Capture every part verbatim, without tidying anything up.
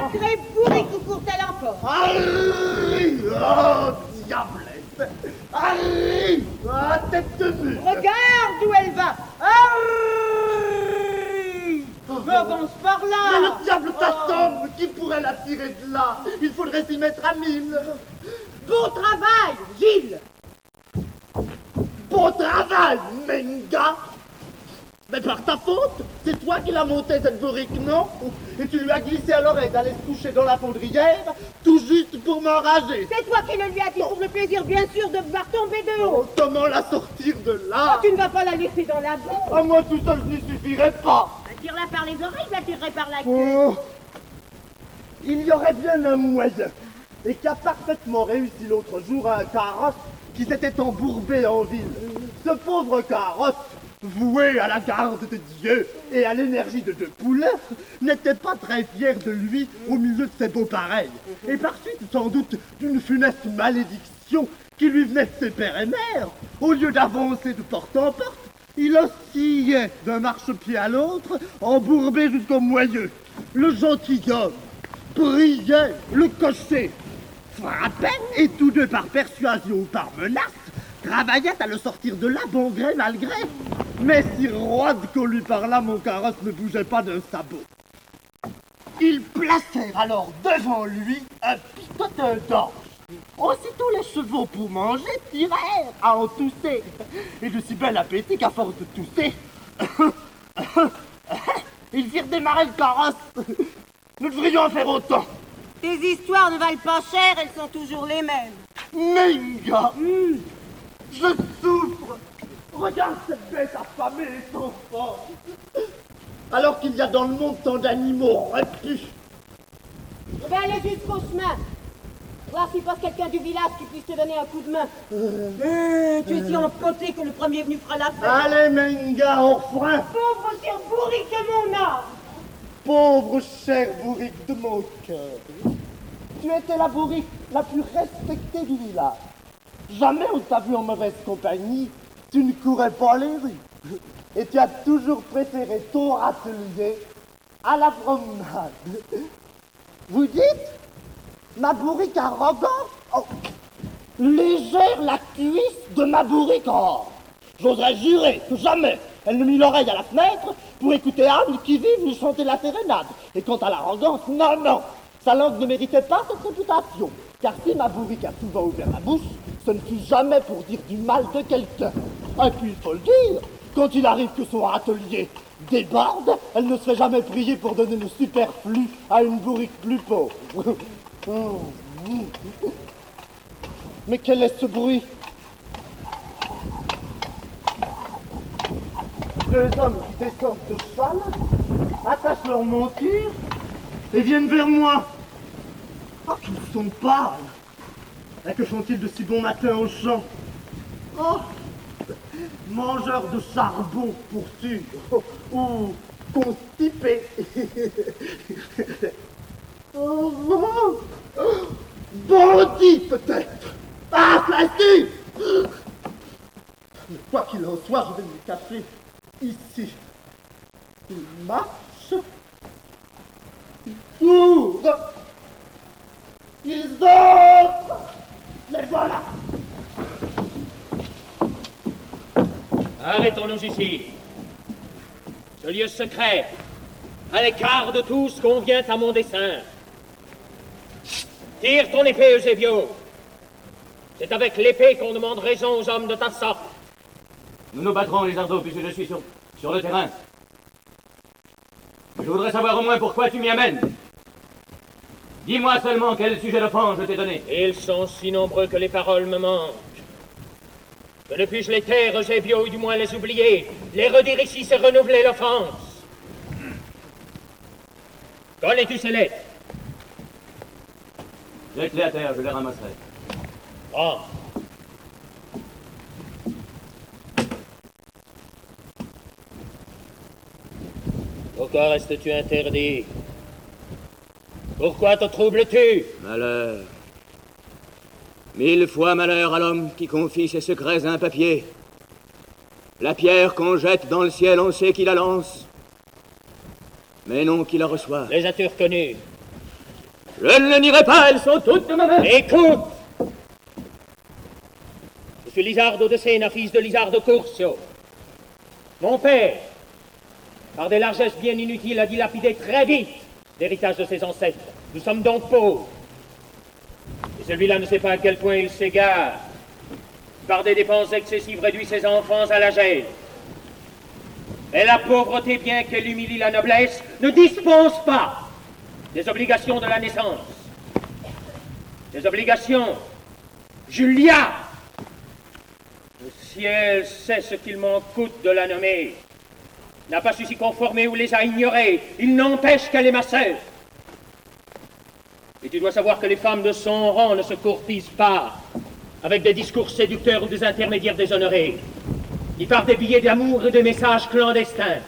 Sacré bourrique ou court-elle encore? Arrive! Oh, diablesse! Arrive! Ah, tête de mule! Regarde où elle va! Arrive! Avance par Mais là! le diable t'assomme! Qui pourrait la tirer de là? Il faudrait s'y mettre à mille! Bon travail, Gilles! Bon travail, Menga! Mais par ta faute, c'est toi qui l'as montée cette bourrique, non? Et tu lui as glissé à l'oreille d'aller se coucher dans la fondrière, tout juste pour m'enrager. C'est toi qui le lui as dit pour le plaisir, bien sûr, de voir tomber de haut. Oh, comment la sortir de Oh, là? tu ne vas pas la laisser dans la boue. À moi tout seul, je n'y suffirait pas. Tire-la par les oreilles, la tirerai par la queue. Oh, il y aurait bien un moyen, et qui a parfaitement réussi l'autre jour à un carrosse qui s'était embourbé en ville. Ce pauvre carrosse, voué à la garde de Dieu et à l'énergie de deux poulets, n'était pas très fier de lui au milieu de ses beaux pareils. Et par suite, sans doute, d'une funeste malédiction qui lui venait de ses pères et mères, au lieu d'avancer de porte en porte, il oscillait d'un marchepied à l'autre, embourbé jusqu'au moyeu. Le gentilhomme priait, le cocher frappait, et tous deux, par persuasion ou par menace, travaillaient à le sortir de là, bon gré, mal gré. Mais si roide qu'on lui parla, mon carrosse ne bougeait pas d'un sabot. Ils placèrent alors devant lui un picotin d'orge. Aussitôt les chevaux pour manger tirèrent à en tousser. Et de si bel appétit qu'à force de tousser, ils firent démarrer le carrosse. Nous devrions en faire autant. Tes histoires ne valent pas cher, elles sont toujours les mêmes. Menga, mmh, je souffre. Regarde cette bête affamée et sans force. Alors qu'il y a dans le monde tant d'animaux repus. Je vais aller jusqu'au chemin. Voir s'il passe quelqu'un du village qui puisse te donner un coup de main. Euh, tu es si empoté que le premier venu fera la fête. Allez, Menga, enfin. Pauvre cher bourrique de mon âme. Pauvre chère bourrique de mon cœur. Tu étais la bourrique la plus respectée du village. Jamais on t'a vu en mauvaise compagnie. Tu ne courais pas les rues. Et tu as toujours préféré ton râtelier à la promenade. Vous dites? Ma bourrique arrogante? Oh, légère la cuisse de ma bourrique. Oh, j'oserais jurer que jamais elle ne mit l'oreille à la fenêtre pour écouter Anne qui vive lui chanter la sérénade. Et quant à l'arrogance, non, non, sa langue ne méritait pas cette réputation. Car si ma bourrique a souvent ouvert la bouche, ce ne fut jamais pour dire du mal de quelqu'un. Et puis il faut le dire, quand il arrive que son râtelier déborde, elle ne serait jamais priée pour donner le superflu à une bourrique plus pauvre. Mais quel est ce bruit? Deux hommes qui descendent de cheval, attachent leur monture et viennent vers moi. Oh, qu'ils sont pâles! Et que font-ils de si bon matin au champ? Oh, mangeurs de charbon, pour sûr, ou constipés. Oh, oh, bandit, peut-être. Ah, facile! Mais quoi qu'il en soit, je vais me cacher ici. Il marche. Il court. Ils entrent. Les voilà. Arrêtons-nous ici. Ce lieu secret, à l'écart de tout ce qu'on vient à mon dessein. Tire ton épée, Eusebio. C'est avec l'épée qu'on demande raison aux hommes de ta sorte. Nous nous battrons, les Ardos, puisque je suis sur, sur le terrain. Je voudrais savoir au moins pourquoi tu m'y amènes. Dis-moi seulement quel sujet d'offense je t'ai donné. Ils sont si nombreux que les paroles me manquent. Que ne puis-je les taire, Eusebio, ou du moins les oublier. Les redire ici, c'est renouveler l'offense. Connais-tu ces lettres? Jette-les à terre, je les ramasserai. Oh. Pourquoi restes-tu interdit? Pourquoi te troubles-tu? Malheur. Mille fois malheur à l'homme qui confie ses secrets à un papier. La pierre qu'on jette dans le ciel, on sait qui la lance, mais non qui la reçoit. Les as-tu reconnus? Je ne le nierai pas, elles sont toutes de ma main. Écoute! Je suis Lisardo de Sena, fils de Lisardo Curcio. Mon père, par des largesses bien inutiles, a dilapidé très vite l'héritage de ses ancêtres. Nous sommes donc pauvres. Et celui-là ne sait pas à quel point il s'égare. Par des dépenses excessives, réduit ses enfants à la gêne. Et la pauvreté, bien qu'elle humilie la noblesse, ne dispense pas des obligations de la naissance. Des obligations. Julia! Le ciel sait ce qu'il m'en coûte de la nommer. N'a pas su s'y conformer ou les a ignorés. Il n'empêche qu'elle est ma sœur. Et tu dois savoir que les femmes de son rang ne se courtisent pas avec des discours séducteurs ou des intermédiaires déshonorés, ni par des billets d'amour et des messages clandestins.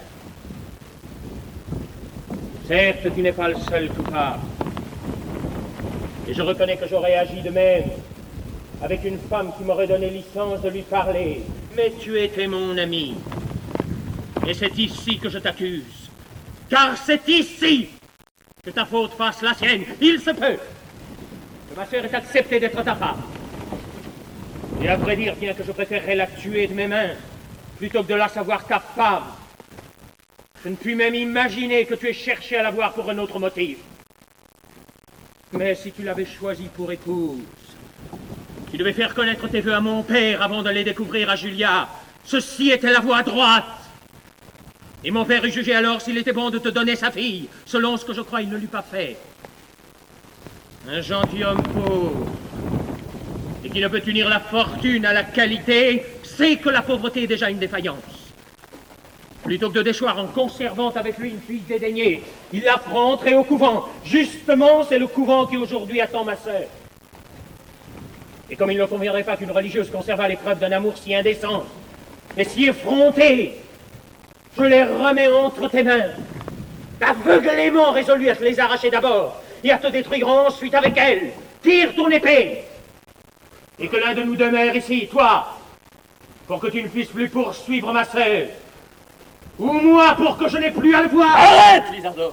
Certes, tu n'es pas le seul coupable. Et je reconnais que j'aurais agi de même avec une femme qui m'aurait donné licence de lui parler. Mais tu étais mon ami. Et c'est ici que je t'accuse. Car c'est ici que ta faute fasse la sienne. Il se peut que ma sœur ait accepté d'être ta femme. Et à vrai dire, bien que je préférerais la tuer de mes mains, plutôt que de la savoir ta femme, je ne puis même imaginer que tu aies cherché à la voir pour un autre motif. Mais si tu l'avais choisie pour épouse, tu devais faire connaître tes vœux à mon père avant de les découvrir à Julia. Ceci était la voie droite. Et mon père eut jugé alors s'il était bon de te donner sa fille, selon ce que je crois il ne l'eût pas fait. Un gentilhomme pauvre, et qui ne peut unir la fortune à la qualité, sait que la pauvreté est déjà une défaillance. Plutôt que de déchoir en conservant avec lui une fille dédaignée, il la fera entrer au couvent. Justement, c'est le couvent qui aujourd'hui attend ma sœur. Et comme il ne conviendrait pas qu'une religieuse conservât les preuves d'un amour si indécent et si effronté, je les remets entre tes mains, aveuglément résolu à te les arracher d'abord et à te détruire ensuite avec elles. Tire ton épée, et que l'un de nous demeure ici, toi, pour que tu ne puisses plus poursuivre ma sœur, ou moi pour que je n'ai plus à le voir. Arrête, Lisardo!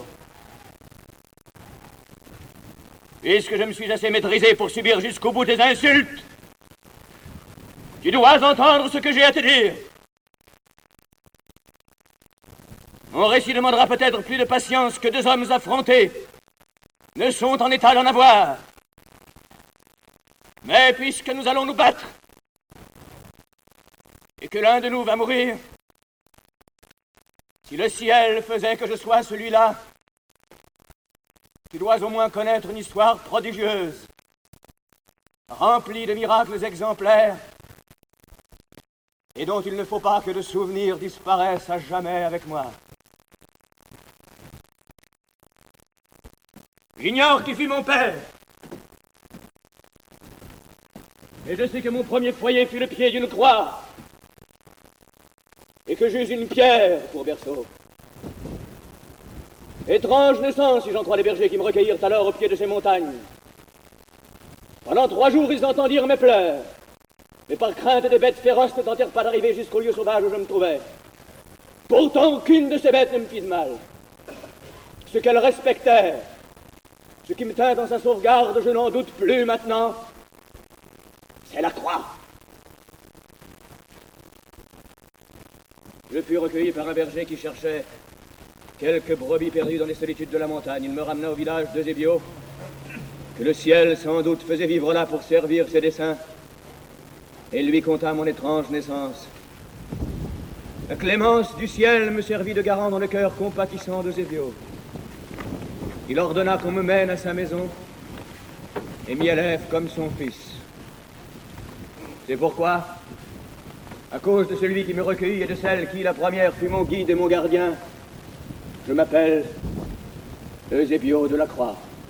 Puisque je me suis assez maîtrisé pour subir jusqu'au bout tes insultes, tu dois entendre ce que j'ai à te dire. Mon récit demandera peut-être plus de patience que deux hommes affrontés ne sont en état d'en avoir. Mais puisque nous allons nous battre, et que l'un de nous va mourir, si le ciel faisait que je sois celui-là, tu dois au moins connaître une histoire prodigieuse, remplie de miracles exemplaires, et dont il ne faut pas que le souvenir disparaisse à jamais avec moi. J'ignore qui fut mon père, et je sais que mon premier foyer fut le pied d'une croix, et que j'eus une pierre pour berceau. Étrange naissance, si j'en crois les bergers qui me recueillirent alors au pied de ces montagnes. Pendant trois jours, ils entendirent mes pleurs, mais par crainte des bêtes féroces ne tentèrent pas d'arriver jusqu'au lieu sauvage où je me trouvais. Pourtant, aucune de ces bêtes ne me fit de mal. Ce qu'elles respectèrent, ce qui me tint dans sa sauvegarde, je n'en doute plus maintenant, c'est la croix. Je fus recueilli par un berger qui cherchait quelques brebis perdues dans les solitudes de la montagne. Il me ramena au village de Zébio, que le ciel sans doute faisait vivre là pour servir ses desseins, et lui conta mon étrange naissance. La clémence du ciel me servit de garant dans le cœur compatissant de Zébio. Il ordonna qu'on me mène à sa maison et m'y élève comme son fils. C'est pourquoi, à cause de celui qui me recueillit et de celle qui, la première, fut mon guide et mon gardien, je m'appelle Eusébio de la Croix.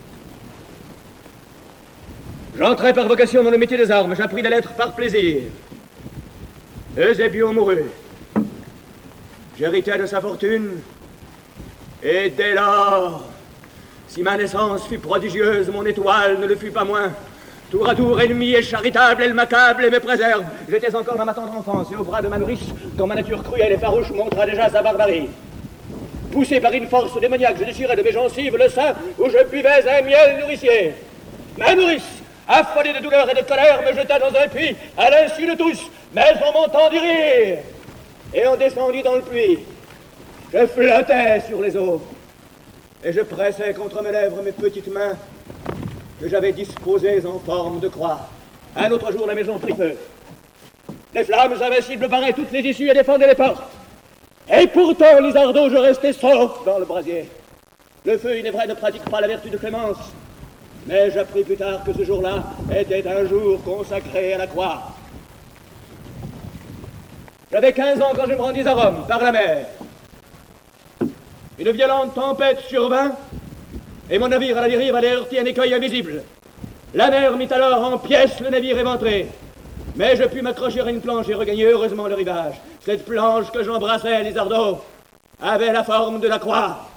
J'entrai par vocation dans le métier des armes, j'appris la lettre par plaisir. Eusébio mourut. J'héritais de sa fortune, et dès lors, si ma naissance fut prodigieuse, mon étoile ne le fut pas moins. Tour à tour ennemie et charitable, elle m'accable et me préserve. J'étais encore dans ma tendre enfance et au bras de ma nourrice, quand ma nature cruelle et farouche montra déjà sa barbarie. Poussé par une force démoniaque, je déchirais de mes gencives le sein où je buvais un miel nourricier. Ma nourrice, affolée de douleur et de colère, me jeta dans un puits, à l'insu de tous, mais on m'entendit rire. Et on descendit dans le puits. Je flottais sur les eaux. Et je pressais contre mes lèvres mes petites mains que j'avais disposées en forme de croix. Un autre jour, la maison prit feu. Les flammes invincibles barraient toutes les issues et défendaient les portes. Et pourtant, Lizardo, je restais sauf dans le brasier. Le feu, il est vrai, ne pratique pas la vertu de clémence. Mais j'appris plus tard que ce jour-là était un jour consacré à la croix. J'avais quinze ans quand je me rendis à Rome, par la mer. Une violente tempête survint, et mon navire à la dérive allait heurter un écueil invisible. La mer mit alors en pièces le navire éventré. Mais je pus m'accrocher à une planche et regagner heureusement le rivage. Cette planche que j'embrassais, Lizardo, avait la forme de la croix.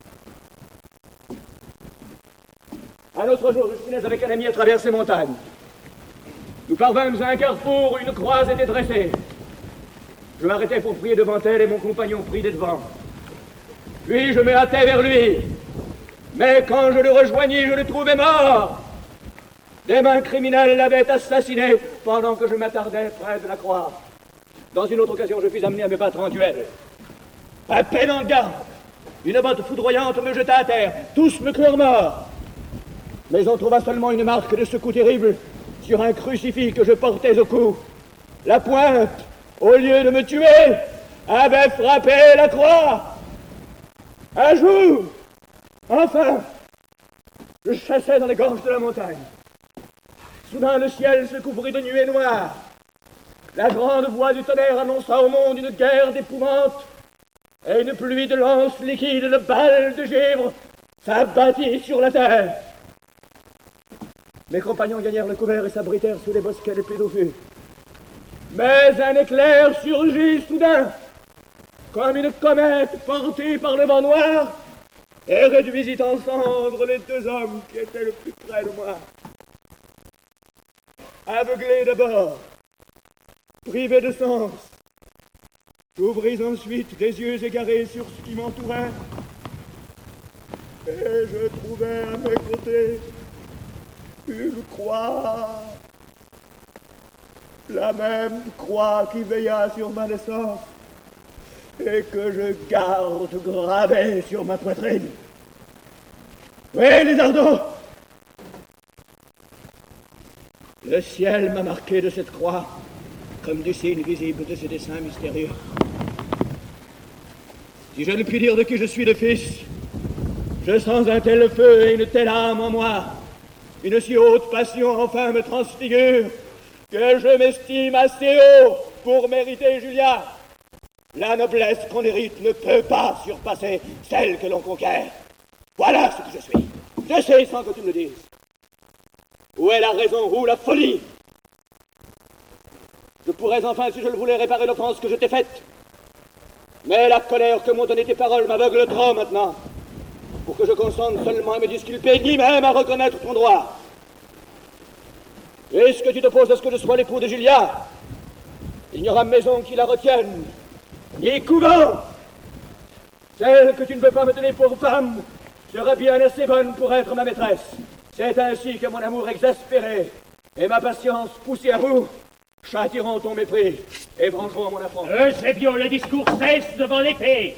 Un autre jour, je finais avec un ami à travers ces montagnes. Nous parvînmes à un carrefour où une croix était dressée. Je m'arrêtai pour prier devant elle et mon compagnon prit des devants. Puis je me hâtai vers lui. Mais quand je le rejoignis, je le trouvais mort. Des mains criminelles l'avaient assassiné pendant que je m'attardais près de la croix. Dans une autre occasion, je fus amené à me battre en duel. À peine en garde, une botte foudroyante me jeta à terre. Tous me crurent mort. Mais on trouva seulement une marque de ce coup terrible sur un crucifix que je portais au cou. La pointe, au lieu de me tuer, avait frappé la croix. Un jour, enfin, je chassais dans les gorges de la montagne. Soudain, le ciel se couvrit de nuées noires. La grande voix du tonnerre annonça au monde une guerre d'épouvante, et une pluie de lances liquides, de balles de givre, s'abattit sur la terre. Mes compagnons gagnèrent le couvert et s'abritèrent sous les bosquets les plus touffus. Mais un éclair surgit soudain, comme une comète portée par le vent noir, et réduisit en cendres les deux hommes qui étaient le plus près de moi. Aveuglé d'abord, privé de sens, j'ouvris ensuite des yeux égarés sur ce qui m'entourait, et je trouvais à mes côtés une croix, la même croix qui veilla sur ma naissance et que je garde gravée sur ma poitrine. Oui, Lizardo, le ciel m'a marqué de cette croix comme du signe visible de ce dessein mystérieux. Si je ne puis dire de qui je suis le fils, je sens un tel feu et une telle âme en moi, une si haute passion enfin me transfigure, que je m'estime assez haut pour mériter Julia. La noblesse qu'on hérite ne peut pas surpasser celle que l'on conquiert. Voilà ce que je suis. Je sais sans que tu me le dises. Où est la raison, où la folie? Je pourrais enfin, si je le voulais, réparer l'offense que je t'ai faite. Mais la colère que m'ont donné tes paroles m'aveugle trop maintenant, pour que je consente seulement à me disculper, ni même à reconnaître ton droit. Est-ce que tu t'opposes à ce que je sois l'époux de Julia? Il n'y aura maison qui la retienne, ni couvent. Celle que tu ne peux pas me donner pour femme sera bien assez bonne pour être ma maîtresse. C'est ainsi que mon amour exaspéré et ma patience poussée à bout châtiront ton mépris et vengeront mon affront. Eusebio, le discours cesse devant l'épée.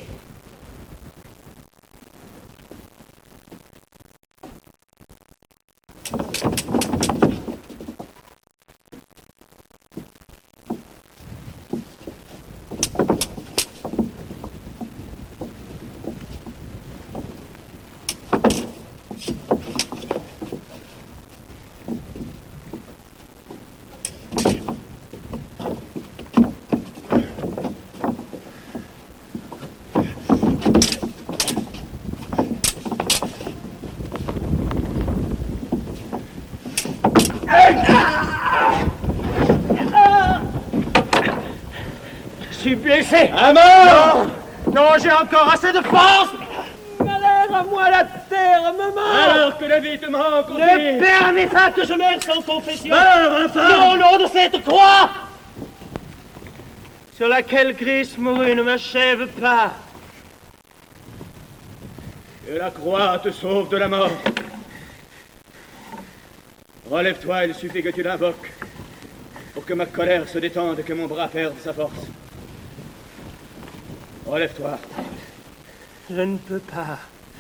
Je suis blessé. À mort! Non, non, j'ai encore assez de force. Malheur à moi, la terre me manque. Alors que la vie te manque aussi. Ne permets pas que je meure sans confession. Meurs, enfin! Au nom de cette croix Sur laquelle Christ mourut ne m'achève pas. Que la croix te sauve de la mort. Relève-toi, il suffit que tu l'invoques pour que ma colère se détende et que mon bras perde sa force. Relève-toi. Je ne peux pas.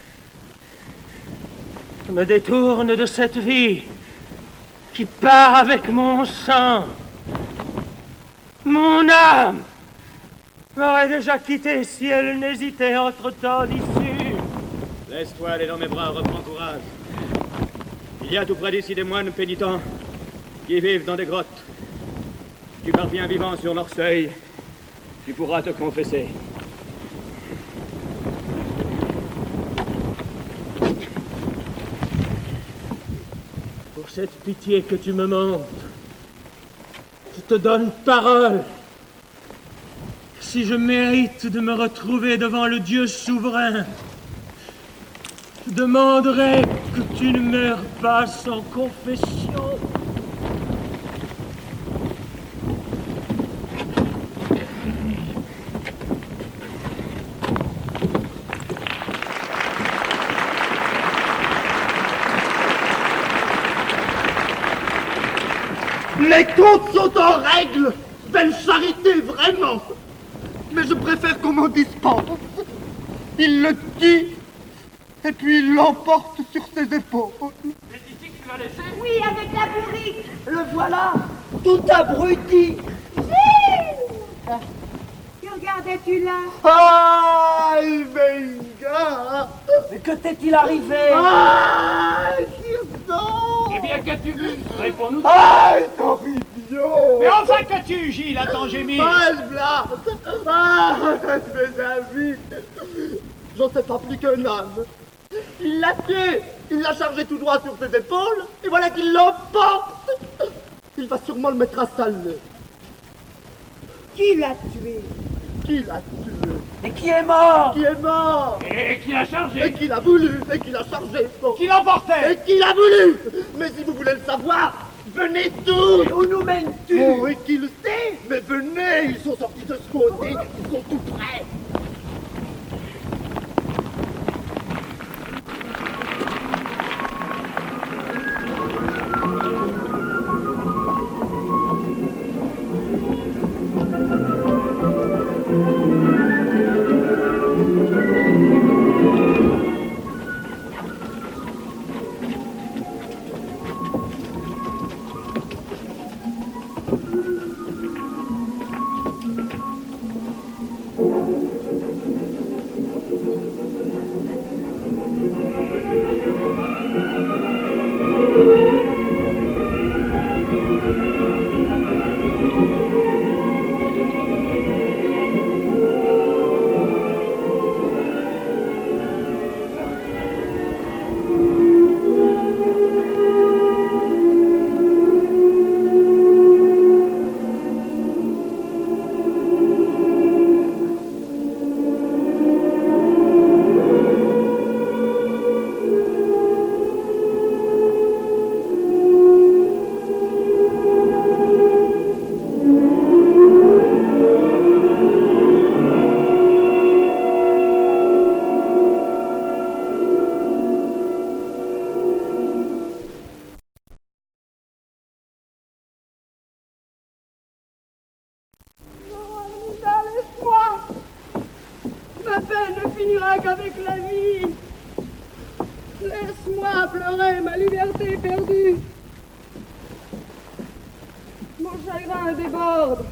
Je me détourne de cette vie qui part avec mon sang. Mon âme m'aurait déjà quitté si elle n'hésitait entre-temps d'issue. Laisse-toi aller dans mes bras, reprends courage. Il y a tout près d'ici des moines pénitents qui vivent dans des grottes. Tu parviens vivant sur leur seuil, tu pourras te confesser. Pour cette pitié que tu me montres, je te donne parole. Si je mérite de me retrouver devant le Dieu souverain, je demanderai que tu ne meurs pas sans confession. Les comptes sont en règle. Belle charité, vraiment. Mais je préfère qu'on m'en dispense. Il le tue, et puis il l'emporte sur ses épaules. Oui, avec la bourrique. Le voilà, tout abruti. Gilles! Que regardais-tu là? Aïe, Benga. Mais que t'est-il arrivé? Aïe, Kirsten. Eh bien, qu'as-tu vu? Réponds-nous. Aïe, ton idiot. Mais enfin, qu'as-tu, Gilles? Attends, j'ai mis. Ah, je blâme. Ah, mes amis. J'en sais pas plus qu'un homme. Il l'a tué. Il l'a chargé tout droit sur ses épaules. Et voilà qu'il l'emporte. Il va sûrement le mettre à saler. Qui l'a tué? Qui l'a tué? Et qui est mort? Qui est mort? Et qui l'a Et chargé? qui l'a voulu? Et qui l'a chargé? Bon. Qui l'emportait? Et qui l'a voulu? Mais si vous voulez le savoir, venez tous. Où nous mènes-tu? Oh, et qui le sait? Mais venez, ils sont sortis de ce côté, ils sont tout près. Qu'avec la vie. Laisse-moi pleurer ma liberté perdue. Mon chagrin déborde.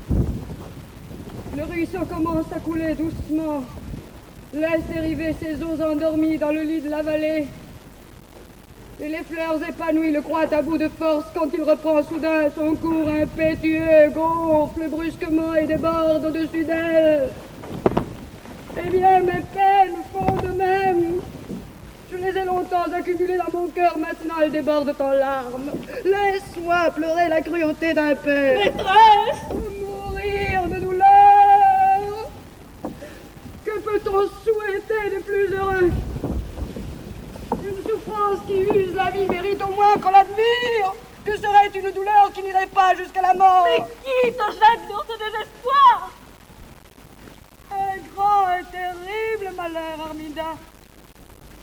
Le ruisseau commence à couler doucement. Laisse dériver ses eaux endormies dans le lit de la vallée. Et les fleurs épanouies le croient à bout de force quand il reprend soudain son cours impétueux, gonfle brusquement et déborde au-dessus d'elle. Eh bien, mes peines font de même. Je les ai longtemps accumulées dans mon cœur, maintenant elles débordent en larmes. Laisse-moi pleurer la cruauté d'un père. Maîtresse! Mourir de douleur. Que peut-on souhaiter de plus heureux? Une souffrance qui use la vie mérite au moins qu'on l'admire. Que serait une douleur qui n'irait pas jusqu'à la mort? Mais qui te jette dans ce désespoir? Un grand et terrible malheur, Armida.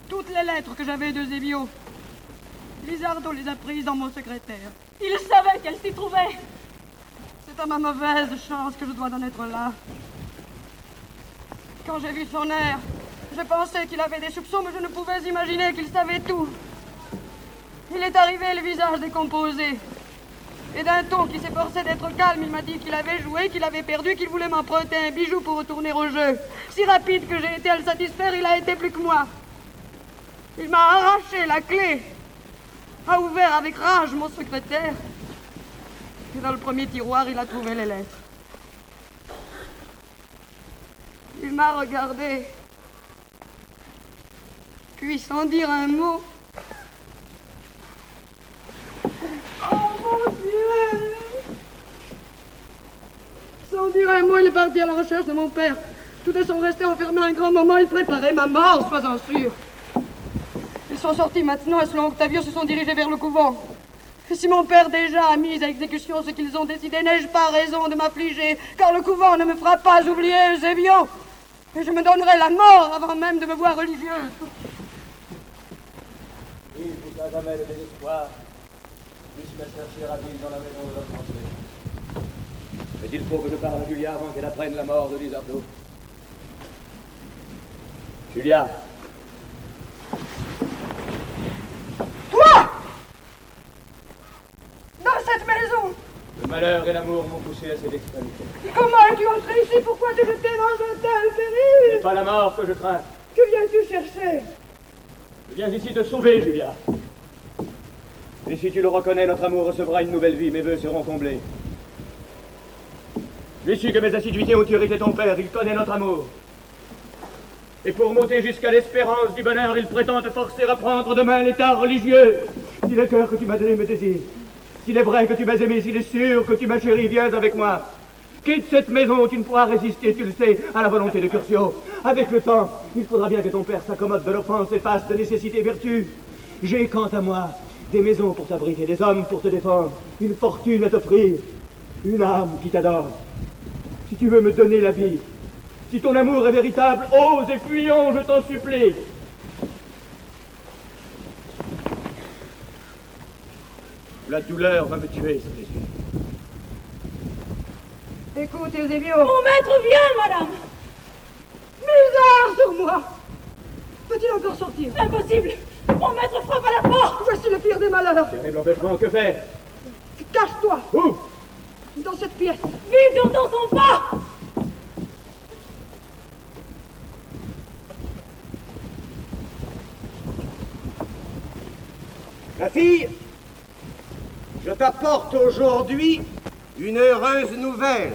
toutes les lettres que j'avais de Zébio. Lizardo les a prises dans mon secrétaire. Il savait qu'elle s'y trouvait. C'est à ma mauvaise chance que je dois en être là. Quand j'ai vu son air, je pensais qu'il avait des soupçons, mais je ne pouvais imaginer qu'il savait tout. Il est arrivé le visage décomposé. Et d'un ton qui s'efforçait d'être calme, il m'a dit qu'il avait joué, qu'il avait perdu, qu'il voulait m'emprunter un bijou pour retourner au jeu. Si rapide que j'ai été à le satisfaire, il a été plus que moi. Il m'a arraché la clé, a ouvert avec rage mon secrétaire. Et dans le premier tiroir, il a trouvé les lettres. Il m'a regardé, puis sans dire un mot... Oh mon Dieu! Sans dire un mot, il est parti à la recherche de mon père. Tous deux sont restés enfermés un grand moment, ils préparaient ma mort, sois-en sûr. Ils sont sortis maintenant et selon Octavio se sont dirigés vers le couvent. Et si mon père déjà a mis à exécution ce qu'ils ont décidé, n'ai-je pas raison de m'affliger, car le couvent ne me fera pas oublier Eusebio. Et je me donnerai la mort avant même de me voir religieuse. Il ne vous a jamais le désespoir, puisse me chercher à vivre dans la maison de votre entrée. Mais il faut que je parle à Julia avant qu'elle apprenne la mort de Lizardo. Julia! Toi! Dans cette maison! Le malheur et l'amour m'ont poussé à cette extrémité. Comment es-tu entré ici? Pourquoi te jeter dans un tel péril? C'est pas la mort que je crains. Que viens-tu chercher? Je viens ici te sauver, Julia. Et si tu le reconnais, notre amour recevra une nouvelle vie, mes vœux seront comblés. J'ai su que mes assiduités ont irrité ton père, il connaît notre amour. Et pour monter jusqu'à l'espérance du bonheur, il prétend te forcer à prendre demain l'état religieux. Si le cœur que tu m'as donné me désire, s'il est vrai que tu m'as aimé, s'il est sûr que tu m'as chéri, viens avec moi. Quitte cette maison, tu ne pourras résister, tu le sais, à la volonté de Curcio. Avec le temps, il faudra bien que ton père s'accommode de l'offense et fasse de nécessité vertu. J'ai, quant à moi, des maisons pour t'abriter, des hommes pour te défendre, une fortune à t'offrir, une âme qui t'adore. Si tu veux me donner la vie, si ton amour est véritable, ose et fuyons, je t'en supplie. La douleur va me tuer, c'est sûr. Écoute, Eusebio. Mon maître vient, madame. Misère sur moi! Peut-il encore sortir? Impossible. Mon maître frappe à la porte. Voici le pire des malheurs. Terrible empêchement, que faire? Cache-toi Où? dans cette pièce. Vite, j'entends son pas. Ma fille, je t'apporte aujourd'hui une heureuse nouvelle.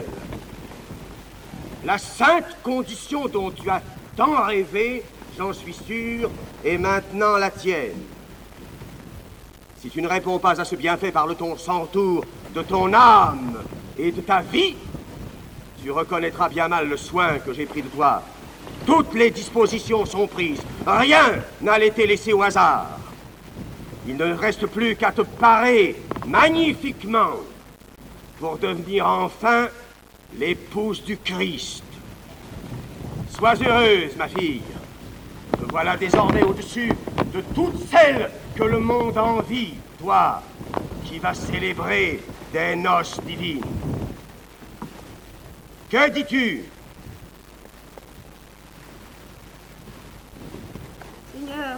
La sainte condition dont tu as tant rêvé, j'en suis sûr, est maintenant la tienne. Si tu ne réponds pas à ce bienfait par le ton sans tour de ton âme et de ta vie, tu reconnaîtras bien mal le soin que j'ai pris de toi. Toutes les dispositions sont prises. Rien n'a été laissé au hasard. Il ne reste plus qu'à te parer magnifiquement pour devenir enfin l'épouse du Christ. Sois heureuse, ma fille. Te voilà désormais au-dessus de toutes celles que le monde envie, toi, qui vas célébrer des noces divines. Que dis-tu? Seigneur,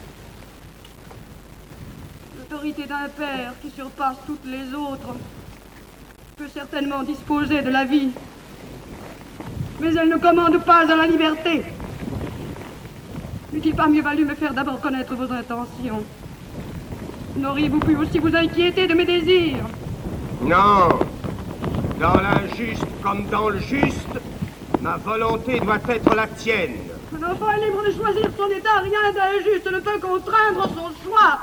l'autorité d'un père qui surpasse toutes les autres peut certainement disposer de la vie, mais elle ne commande pas à la liberté. N'eût-il pas mieux valu me faire d'abord connaître vos intentions? N'auriez-vous pu aussi vous inquiéter de mes désirs? Non. Dans l'injuste comme dans le juste, ma volonté doit être la tienne. Un enfant est libre de choisir son état, rien d'injuste ne peut contraindre son choix.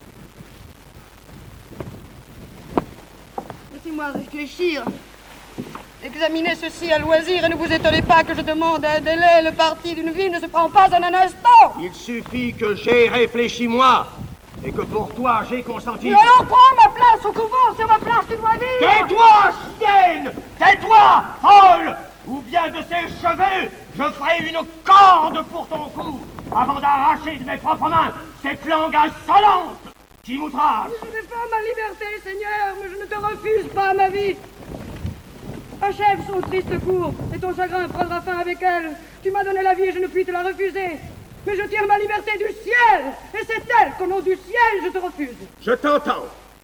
Laissez-moi réfléchir. Examinez ceci à loisir et ne vous étonnez pas que je demande un délai. Le parti d'une vie ne se prend pas en un instant. Il suffit que j'ai réfléchi moi, et que pour toi j'ai consenti. Et alors prends ma place au couvent, c'est ma place, tu dois dire. Tais-toi, chienne! Tais-toi, folle! Ou bien de ces cheveux, je ferai une corde pour ton cou. avant d'arracher de mes propres mains cette langue insolente qui m'outrage. Je défends ma liberté, Seigneur, mais je ne te refuse pas ma vie. Achève son triste cours, et ton chagrin prendra fin avec elle. Tu m'as donné la vie et je ne puis te la refuser. Mais je tire ma liberté du ciel, et c'est elle qu'au nom du ciel je te refuse. Je t'entends.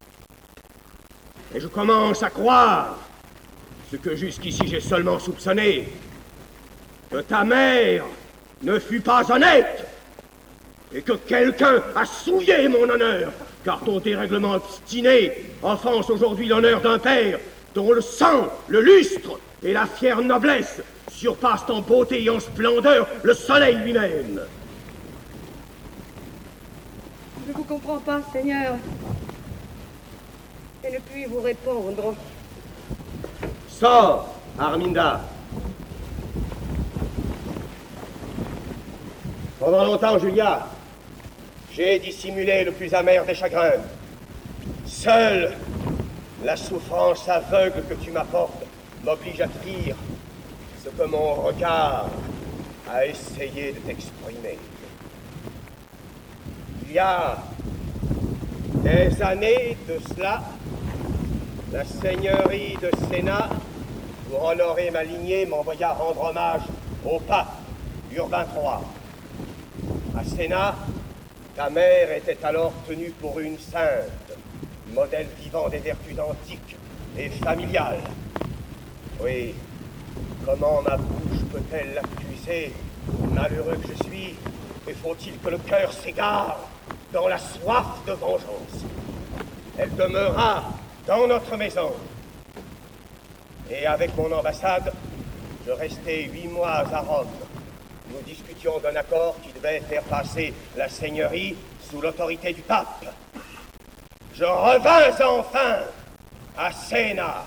Et je commence à croire ce que jusqu'ici j'ai seulement soupçonné, que ta mère ne fut pas honnête, et que quelqu'un a souillé mon honneur, car ton dérèglement obstiné offense aujourd'hui l'honneur d'un père dont le sang, le lustre et la fière noblesse surpassent en beauté et en splendeur le soleil lui-même. Je ne vous comprends pas, Seigneur, et ne puis vous répondre. Sors, Arminda. Pendant longtemps, Julia, j'ai dissimulé le plus amer des chagrins. Seule la souffrance aveugle que tu m'apportes m'oblige à te dire ce que mon regard a essayé de t'exprimer. Il y a des années de cela, la seigneurie de Sénat, pour honorer ma lignée, m'envoya rendre hommage au pape Urbain trois. À Sénat, ta mère était alors tenue pour une sainte, modèle vivant des vertus antiques et familiales. Oui, comment ma bouche peut-elle l'accuser, malheureux que je suis, et faut-il que le cœur s'égare dans la soif de vengeance? Elle demeura dans notre maison. Et avec mon ambassade, je restai huit mois à Rome. Nous discutions d'un accord qui devait faire passer la seigneurie sous l'autorité du pape. Je revins enfin à Sénat.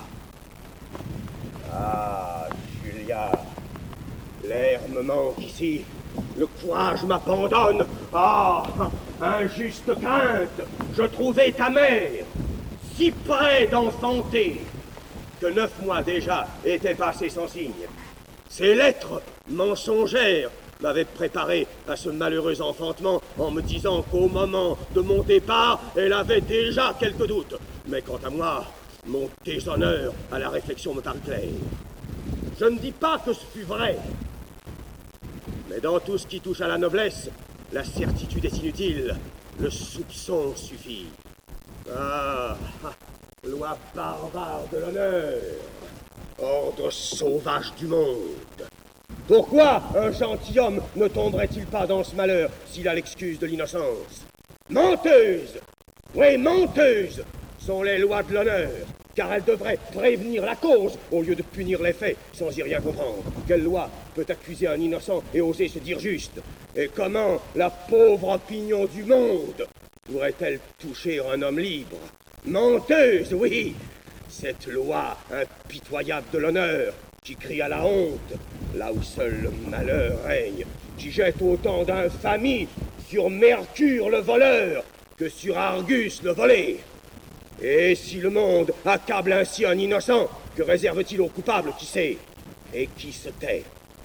Ah, Julia, l'air me manque ici. Le courage m'abandonne. Ah, injuste crainte. Je trouvais ta mère si près d'enfanter que neuf mois déjà étaient passés sans signe. Ces lettres mensongères m'avaient préparé à ce malheureux enfantement en me disant qu'au moment de mon départ, elle avait déjà quelques doutes. Mais quant à moi, mon déshonneur à la réflexion me parut clair. Je ne dis pas que ce fut vrai, mais dans tout ce qui touche à la noblesse, la certitude est inutile, le soupçon suffit. Ah, loi barbare de l'honneur, ordre sauvage du monde. Pourquoi un gentilhomme ne tomberait-il pas dans ce malheur s'il a l'excuse de l'innocence? Menteuse, oui, menteuse sont les lois de l'honneur, car elles devraient prévenir la cause au lieu de punir les faits sans y rien comprendre. Quelle loi peut accuser un innocent et oser se dire juste? Et comment la pauvre opinion du monde pourrait-elle toucher un homme libre? Menteuse, oui, cette loi impitoyable de l'honneur qui crie à la honte, là où seul le malheur règne, qui jette autant d'infamie sur Mercure le voleur que sur Argus le volé. Et si le monde accable ainsi un innocent, que réserve-t-il au coupable qui sait et qui se tait?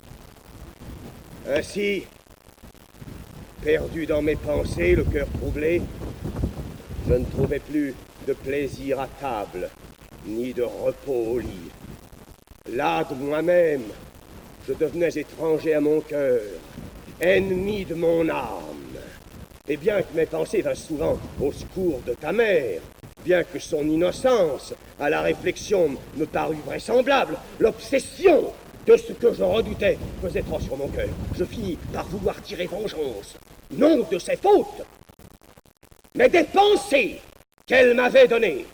Ainsi, perdu dans mes pensées, le cœur troublé, je ne trouvais plus de plaisir à table, ni de repos au lit. Là de moi-même, je devenais étranger à mon cœur, ennemi de mon âme. Et bien que mes pensées vinssent souvent au secours de ta mère, bien que son innocence, à la réflexion, me parut vraisemblable, l'obsession de ce que je redoutais faisait trop sur mon cœur. Je finis par vouloir tirer vengeance, non de ses fautes, mais des pensées qu'elle m'avait données.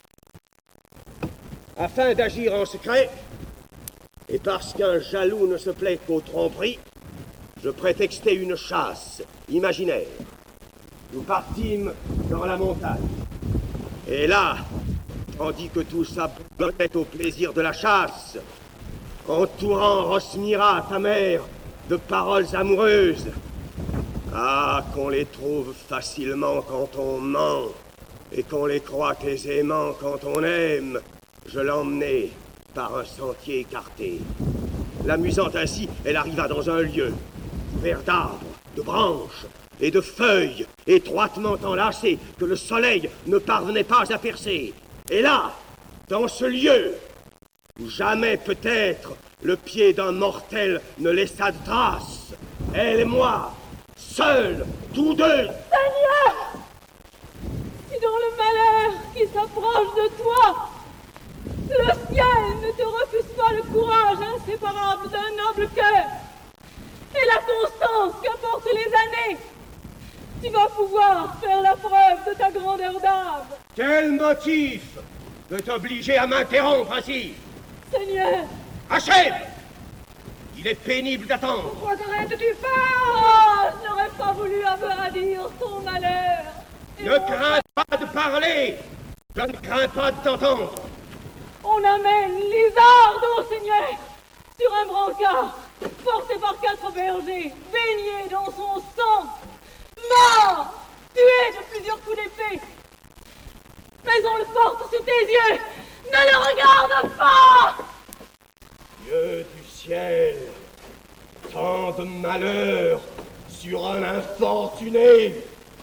Afin d'agir en secret, et parce qu'un jaloux ne se plaît qu'aux tromperies, je prétextai une chasse imaginaire. Nous partîmes dans la montagne. Et là, tandis que tout s'abandonnait au plaisir de la chasse, entourant Rosmira, ta mère, de paroles amoureuses. Ah, qu'on les trouve facilement quand on ment, et qu'on les croit aisément quand on aime. Je l'emmenai par un sentier écarté. L'amusant ainsi, elle arriva dans un lieu, couvert d'arbres, de branches et de feuilles étroitement enlacées que le soleil ne parvenait pas à percer. Et là, dans ce lieu, où jamais peut-être le pied d'un mortel ne laissa de traces, elle et moi, seuls, tous deux. Seigneur! Si dans le malheur qui s'approche de toi, le ciel ne te refuse pas le courage inséparable d'un noble cœur et la constance qu'apportent les années, tu vas pouvoir faire la preuve de ta grandeur d'âme. Quel motif peut t'obliger à m'interrompre ainsi? Seigneur! Achève! Il est pénible d'attendre. Pourquoi t'arrêtes-tu pas? Oh, je n'aurais pas voulu avoir à dire ton malheur. Et Ne mon- crains pas de parler. Je ne crains pas de t'entendre. On amène Lizardo, Seigneur, sur un brancard, porté par quatre bergers, baigné dans son sang, mort, tué de plusieurs coups d'épée. Mais on le porte sur tes yeux. Ne le regarde pas! Dieu du ciel, tant de malheur sur un infortuné.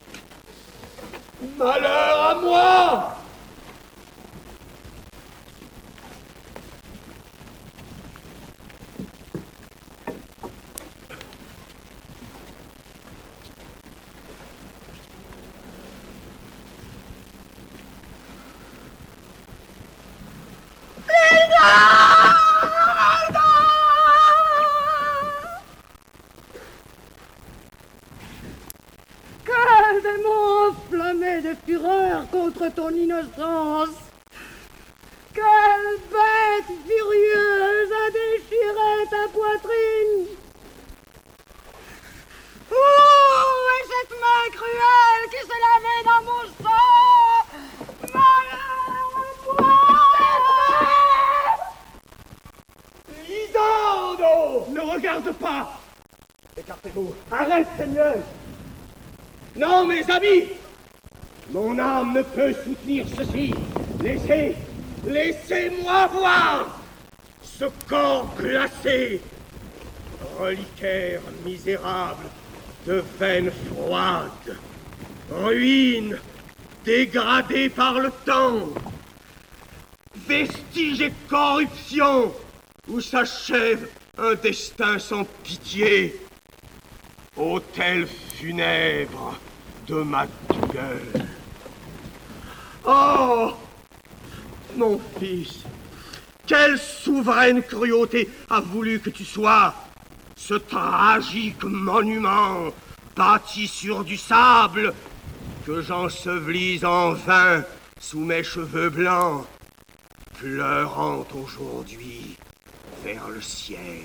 Malheur à moi! Quel démon enflammé de fureur contre ton innocence! Quelle bête furieuse a déchiré ta poitrine! Où est cette main cruelle qui s'est lavée dans mon sang? Malheur à moi! Lisando! Ne regarde pas! Écartez-vous! Arrête, Seigneur! Non, mes amis! Mon âme ne peut soutenir ceci! Laissez, laissez-moi voir ce corps glacé, reliquaire misérable de veines froides, ruine dégradée par le temps, vestige et corruption où s'achève un destin sans pitié, autel funèbre de ma douleur. Oh, mon fils, quelle souveraine cruauté a voulu que tu sois ce tragique monument bâti sur du sable que j'ensevelis en vain sous mes cheveux blancs, pleurant aujourd'hui vers le ciel.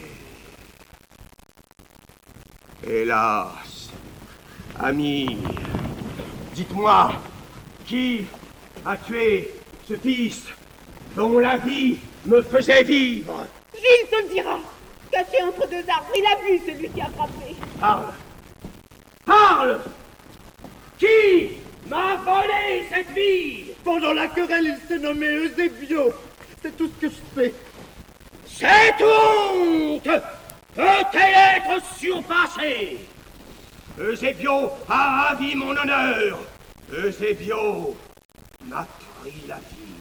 Hélas, amis, dites-moi, qui a tué ce fils dont la vie me faisait vivre? Gilles te le dira. Caché entre deux arbres, il a vu celui qui a frappé. Parle! Parle! Qui m'a volé cette vie? Pendant la querelle, il s'est nommé Eusebio. C'est tout ce que je sais. Cette honte peut-elle être surpassée? Eusebio a ravi mon honneur. Eusebio m'a pris la vie.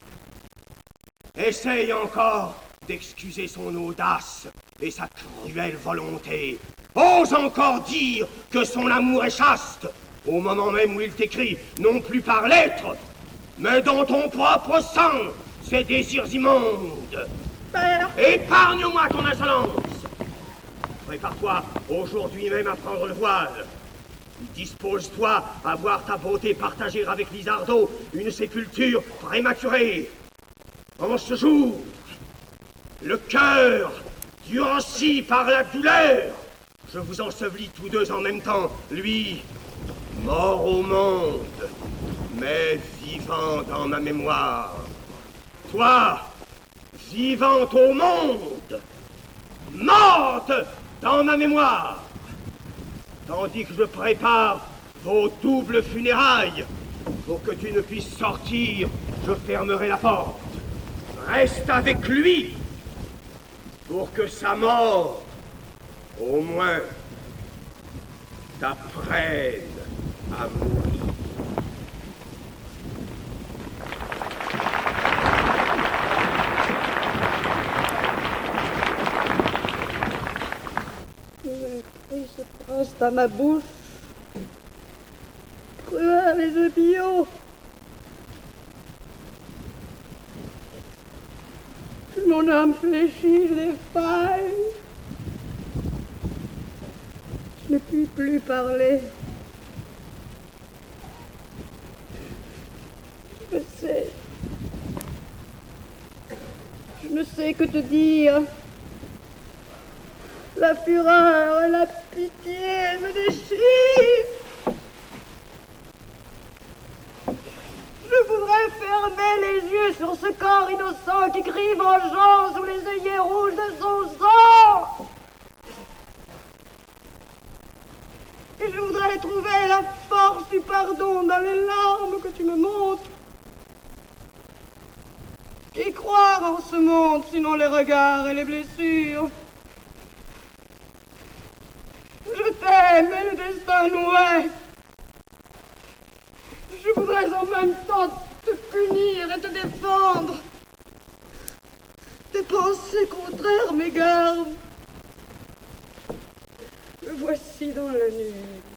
Essaye encore d'excuser son audace et sa cruelle volonté. Ose encore dire que son amour est chaste, au moment même où il t'écrit, non plus par lettres, mais dans ton propre sang, ses désirs immondes. Père, Épargne-moi ton insolence. Prépare-toi aujourd'hui même à prendre le voile. Dispose-toi à voir ta beauté partager avec Lizardo une sépulture prématurée. En ce jour, le cœur durci par la douleur, je vous ensevelis tous deux en même temps, lui, mort au monde, mais vivant dans ma mémoire. Toi, vivant au monde, morte dans ma mémoire. Tandis que je prépare vos doubles funérailles, pour que tu ne puisses sortir, je fermerai la porte. Reste avec lui, pour que sa mort, au moins, t'apprennent à mourir. J'ai pris ce prince dans ma bouche, cruel les œufs bio. Mon âme fléchit, je défaille. Je ne puis plus parler. Je sais. Je ne sais que te dire. La fureur et la pitié me déchirent. Je voudrais fermer les yeux sur ce corps innocent qui crie vengeance sous les œillets rouges de son sang. Et je voudrais trouver la force du pardon dans les larmes que tu me montres. Qui croire en ce monde, sinon les regards et les blessures? Je t'aime et le destin noué. Je voudrais en même temps te punir et te défendre. Tes pensées contraires m'égarent. Me voici dans la nuit.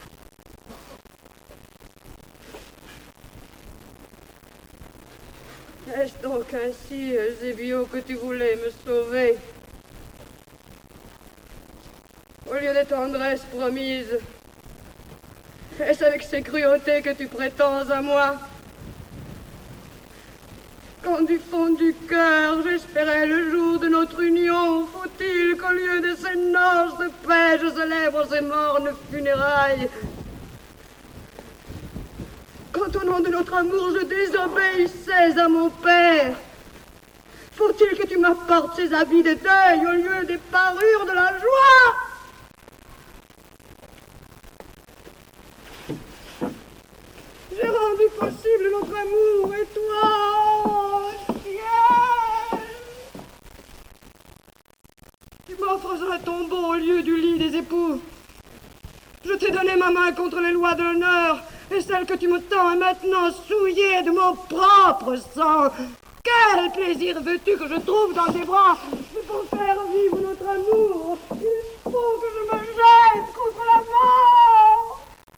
Est-ce donc ainsi, Eusébio, que tu voulais me sauver? Au lieu des tendresses promises, est-ce avec ces cruautés que tu prétends à moi? Quand du fond du cœur j'espérais le jour de notre union, faut-il qu'au lieu de ces noces de paix je célèbre ces mornes funérailles? Quand au nom de notre amour je désobéissais à mon père, faut-il que tu m'apportes ces habits de deuil au lieu des parures de la joie? J'ai rendu possible notre amour, et toi, oh ciel, tu m'offres un tombeau au lieu du lit des époux. Je t'ai donné ma main contre les lois de l'honneur, et celle que tu me tends est maintenant souillée de mon propre sang. Quel plaisir veux-tu que je trouve dans tes bras? Mais pour faire vivre notre amour, il faut que je me jette contre la mort.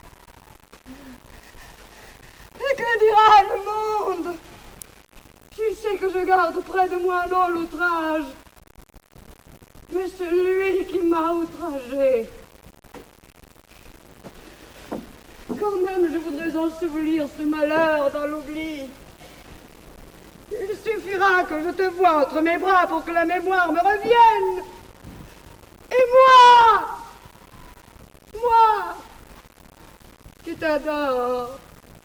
Et que dira le monde? Tu sais que je garde près de moi non l'outrage, mais celui qui m'a outragé. Quand même je voudrais ensevelir ce malheur dans l'oubli. Il suffira que je te voie entre mes bras pour que la mémoire me revienne. Et moi, moi, qui t'adore,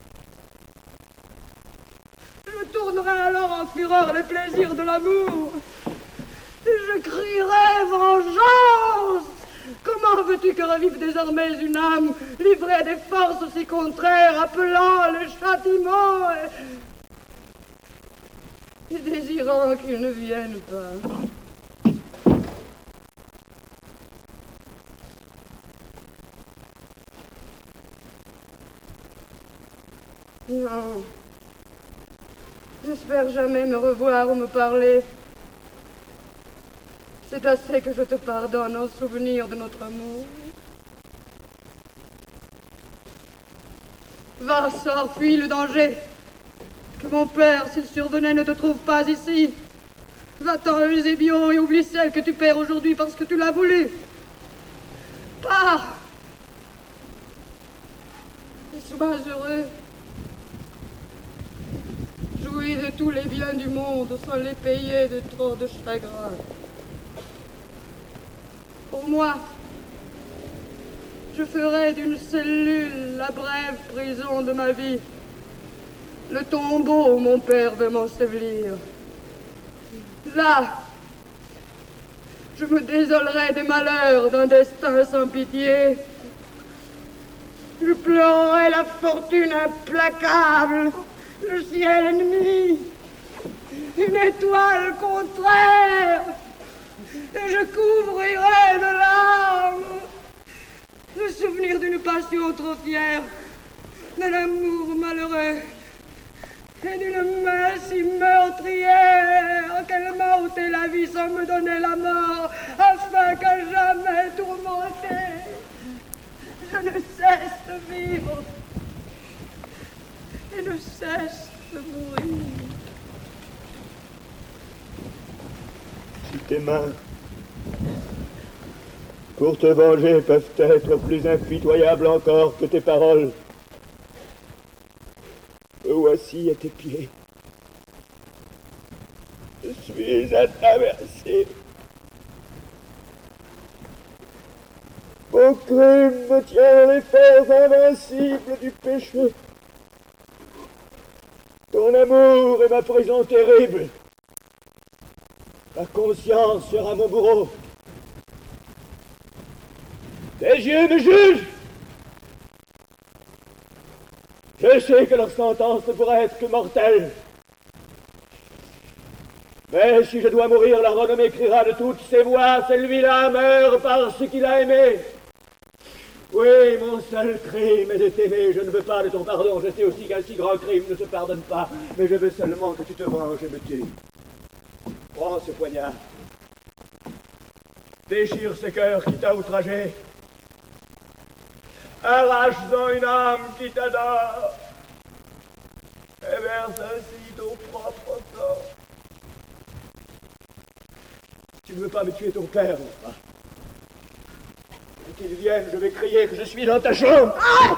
je tournerai alors en fureur les plaisirs de l'amour. Je crierai vengeance. Comment veux-tu que revive désormais une âme livrée à des forces si contraires, appelant le châtiment et, et désirant qu'il ne vienne pas? Non. J'espère jamais me revoir ou me parler. C'est assez que je te pardonne en souvenir de notre amour. Va, sors, fuis le danger. Que mon père, s'il survenait, ne te trouve pas ici. Va-t'en à Eusébio et oublie celle que tu perds aujourd'hui parce que tu l'as voulu. Pars. Et sois heureux. Jouis de tous les biens du monde sans les payer de trop de chagrin. Pour moi, je ferai d'une cellule la brève prison de ma vie, le tombeau où mon père veut m'ensevelir. Là, je me désolerai des malheurs d'un destin sans pitié. Je pleurerai la fortune implacable, le ciel ennemi, une étoile contraire. Et je couvrirai de larmes Le souvenir d'une passion trop fière, d'un amour malheureux, et d'une main si meurtrière qu'elle m'a ôté la vie sans me donner la mort, afin qu'à jamais tourmentée, je ne cesse de vivre et ne cesse de mourir. Si tes mains, pour te venger, peuvent être plus impitoyables encore que tes paroles, me voici à tes pieds. Je suis à ta merci. Mon crime me tient dans les fers invincibles du péché. Ton amour est ma prison terrible. Ta conscience sera mon bourreau. Tes yeux me jugent. Je sais que leur sentence ne pourra être que mortelle. Mais si je dois mourir, la renommée criera de toutes ses voix, celui-là meurt parce qu'il a aimé. Oui, mon seul crime est de t'aimer. Je ne veux pas de ton pardon. Je sais aussi qu'un si grand crime ne se pardonne pas. Mais je veux seulement que tu te venges et me tues. Prends ce poignard. Déchire ce cœur qui t'a outragé. Arrache-en une âme qui t'adore. Et verse ainsi ton propre corps. Tu ne veux pas me tuer ton père, n'est-ce pas? Qu'il vienne, je vais crier que je suis dans ta chambre. Ah!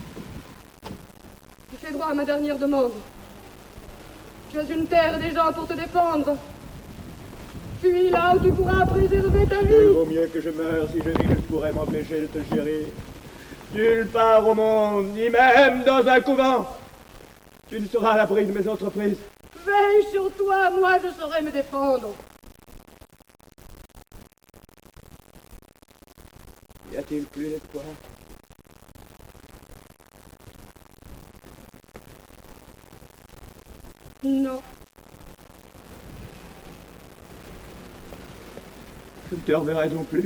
Tu fais droit à ma dernière demande. Tu as une terre et des gens pour te défendre. Fuis là où tu pourras préserver ta vie. Il vaut mieux que je meure. Si je vis, je pourrais m'empêcher de te chérir. Nulle part au monde, ni même dans un couvent, tu ne seras à l'abri de mes entreprises. Veille sur toi, moi je saurai me défendre. Y a-t-il plus d'espoir? Non. Je ne te reverrai non plus.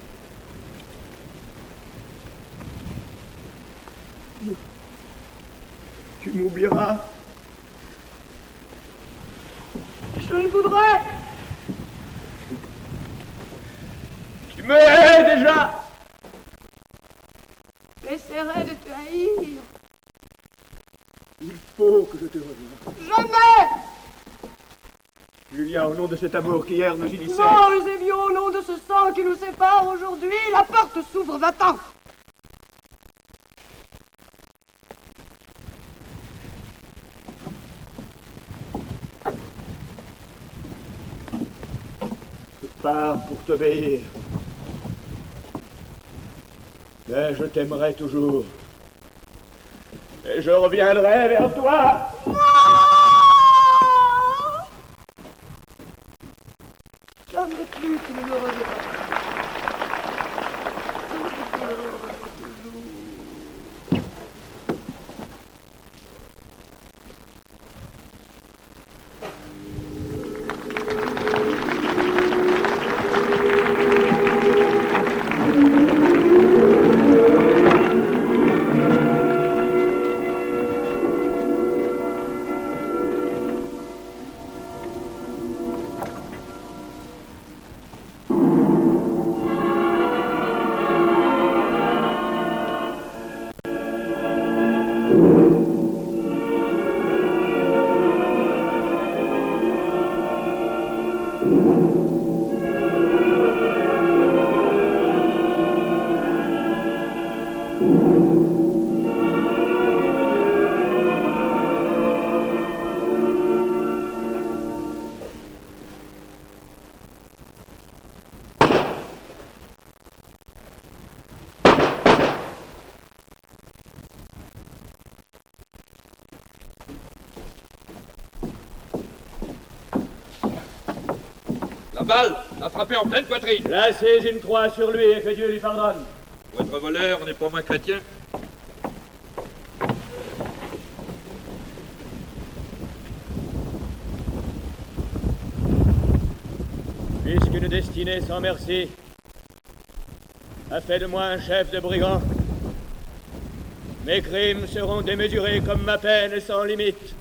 Tu m'oublieras. Je ne voudrais. Tu me hais déjà. J'essaierai de te haïr. Il faut que je te revoie. Jamais. Julia, au nom de cet amour qui hier nous unissait. Non, Eusébio, au nom de ce sang qui nous sépare aujourd'hui, la porte s'ouvre, va-t'en. Je pars pour t'obéir. Mais je t'aimerai toujours. Et je reviendrai vers toi. Jamais plus tu ne me reverras. La balle l'a frappé en pleine poitrine. Placez une croix sur lui et que Dieu lui pardonne. Pour être voleur, on n'est pas moins chrétien. Puisqu'une destinée sans merci a fait de moi un chef de brigand. Mes crimes seront démesurés comme ma peine est sans limite.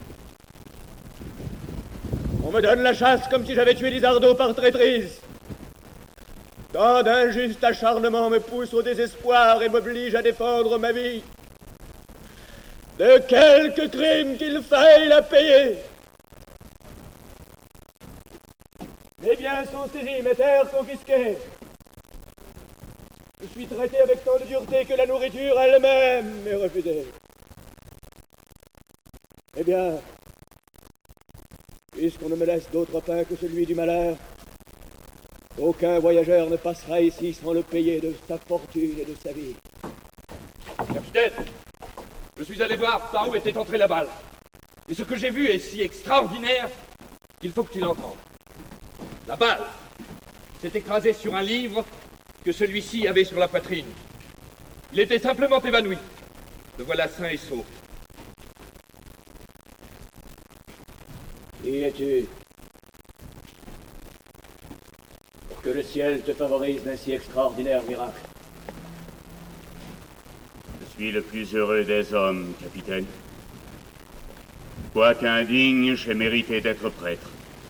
On me donne la chasse comme si j'avais tué Lizardo par traîtrise. Tant d'injustes acharnements me poussent au désespoir et m'obligent à défendre ma vie. De quelque crime qu'il faille la payer. Mes biens sont saisis, mes terres confisquées. Je suis traité avec tant de dureté que la nourriture elle-même m'est refusée. Eh bien, puisqu'on ne me laisse d'autre pain que celui du malheur, aucun voyageur ne passera ici sans le payer de sa fortune et de sa vie. Capitaine, je suis allé voir par où était entrée la balle. Et ce que j'ai vu est si extraordinaire qu'il faut que tu l'entendes. La balle s'est écrasée sur un livre que celui-ci avait sur la poitrine. Il était simplement évanoui. Le voilà sain et sauf. Qui es-tu? Pour que le ciel te favorise d'un si extraordinaire miracle. Je suis le plus heureux des hommes, capitaine. Quoique indigne, j'ai mérité d'être prêtre.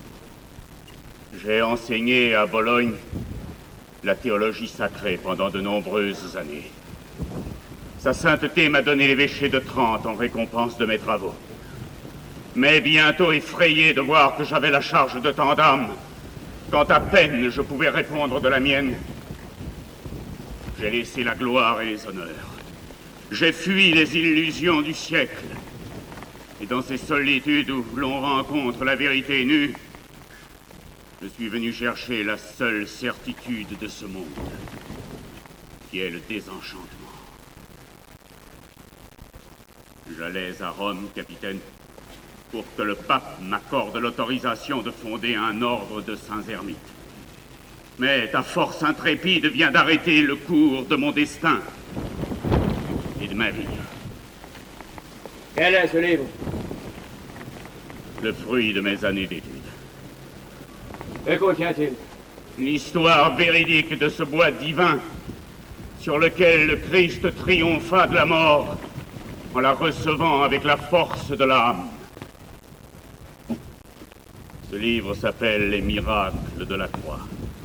J'ai enseigné à Bologne la théologie sacrée pendant de nombreuses années. Sa sainteté m'a donné l'évêché de Trente en récompense de mes travaux. Mais bientôt effrayé de voir que j'avais la charge de tant d'âmes, quand à peine je pouvais répondre de la mienne, j'ai laissé la gloire et les honneurs. J'ai fui les illusions du siècle. Et dans ces solitudes où l'on rencontre la vérité nue, je suis venu chercher la seule certitude de ce monde, qui est le désenchantement. J'allais à Rome, capitaine, pour que le pape m'accorde l'autorisation de fonder un ordre de saints ermites. Mais ta force intrépide vient d'arrêter le cours de mon destin et de ma vie. Quel est ce livre? Le fruit de mes années d'études. Que contient-il? L'histoire véridique de ce bois divin sur lequel le Christ triompha de la mort en la recevant avec la force de l'âme. Ce livre s'appelle Les miracles de la croix.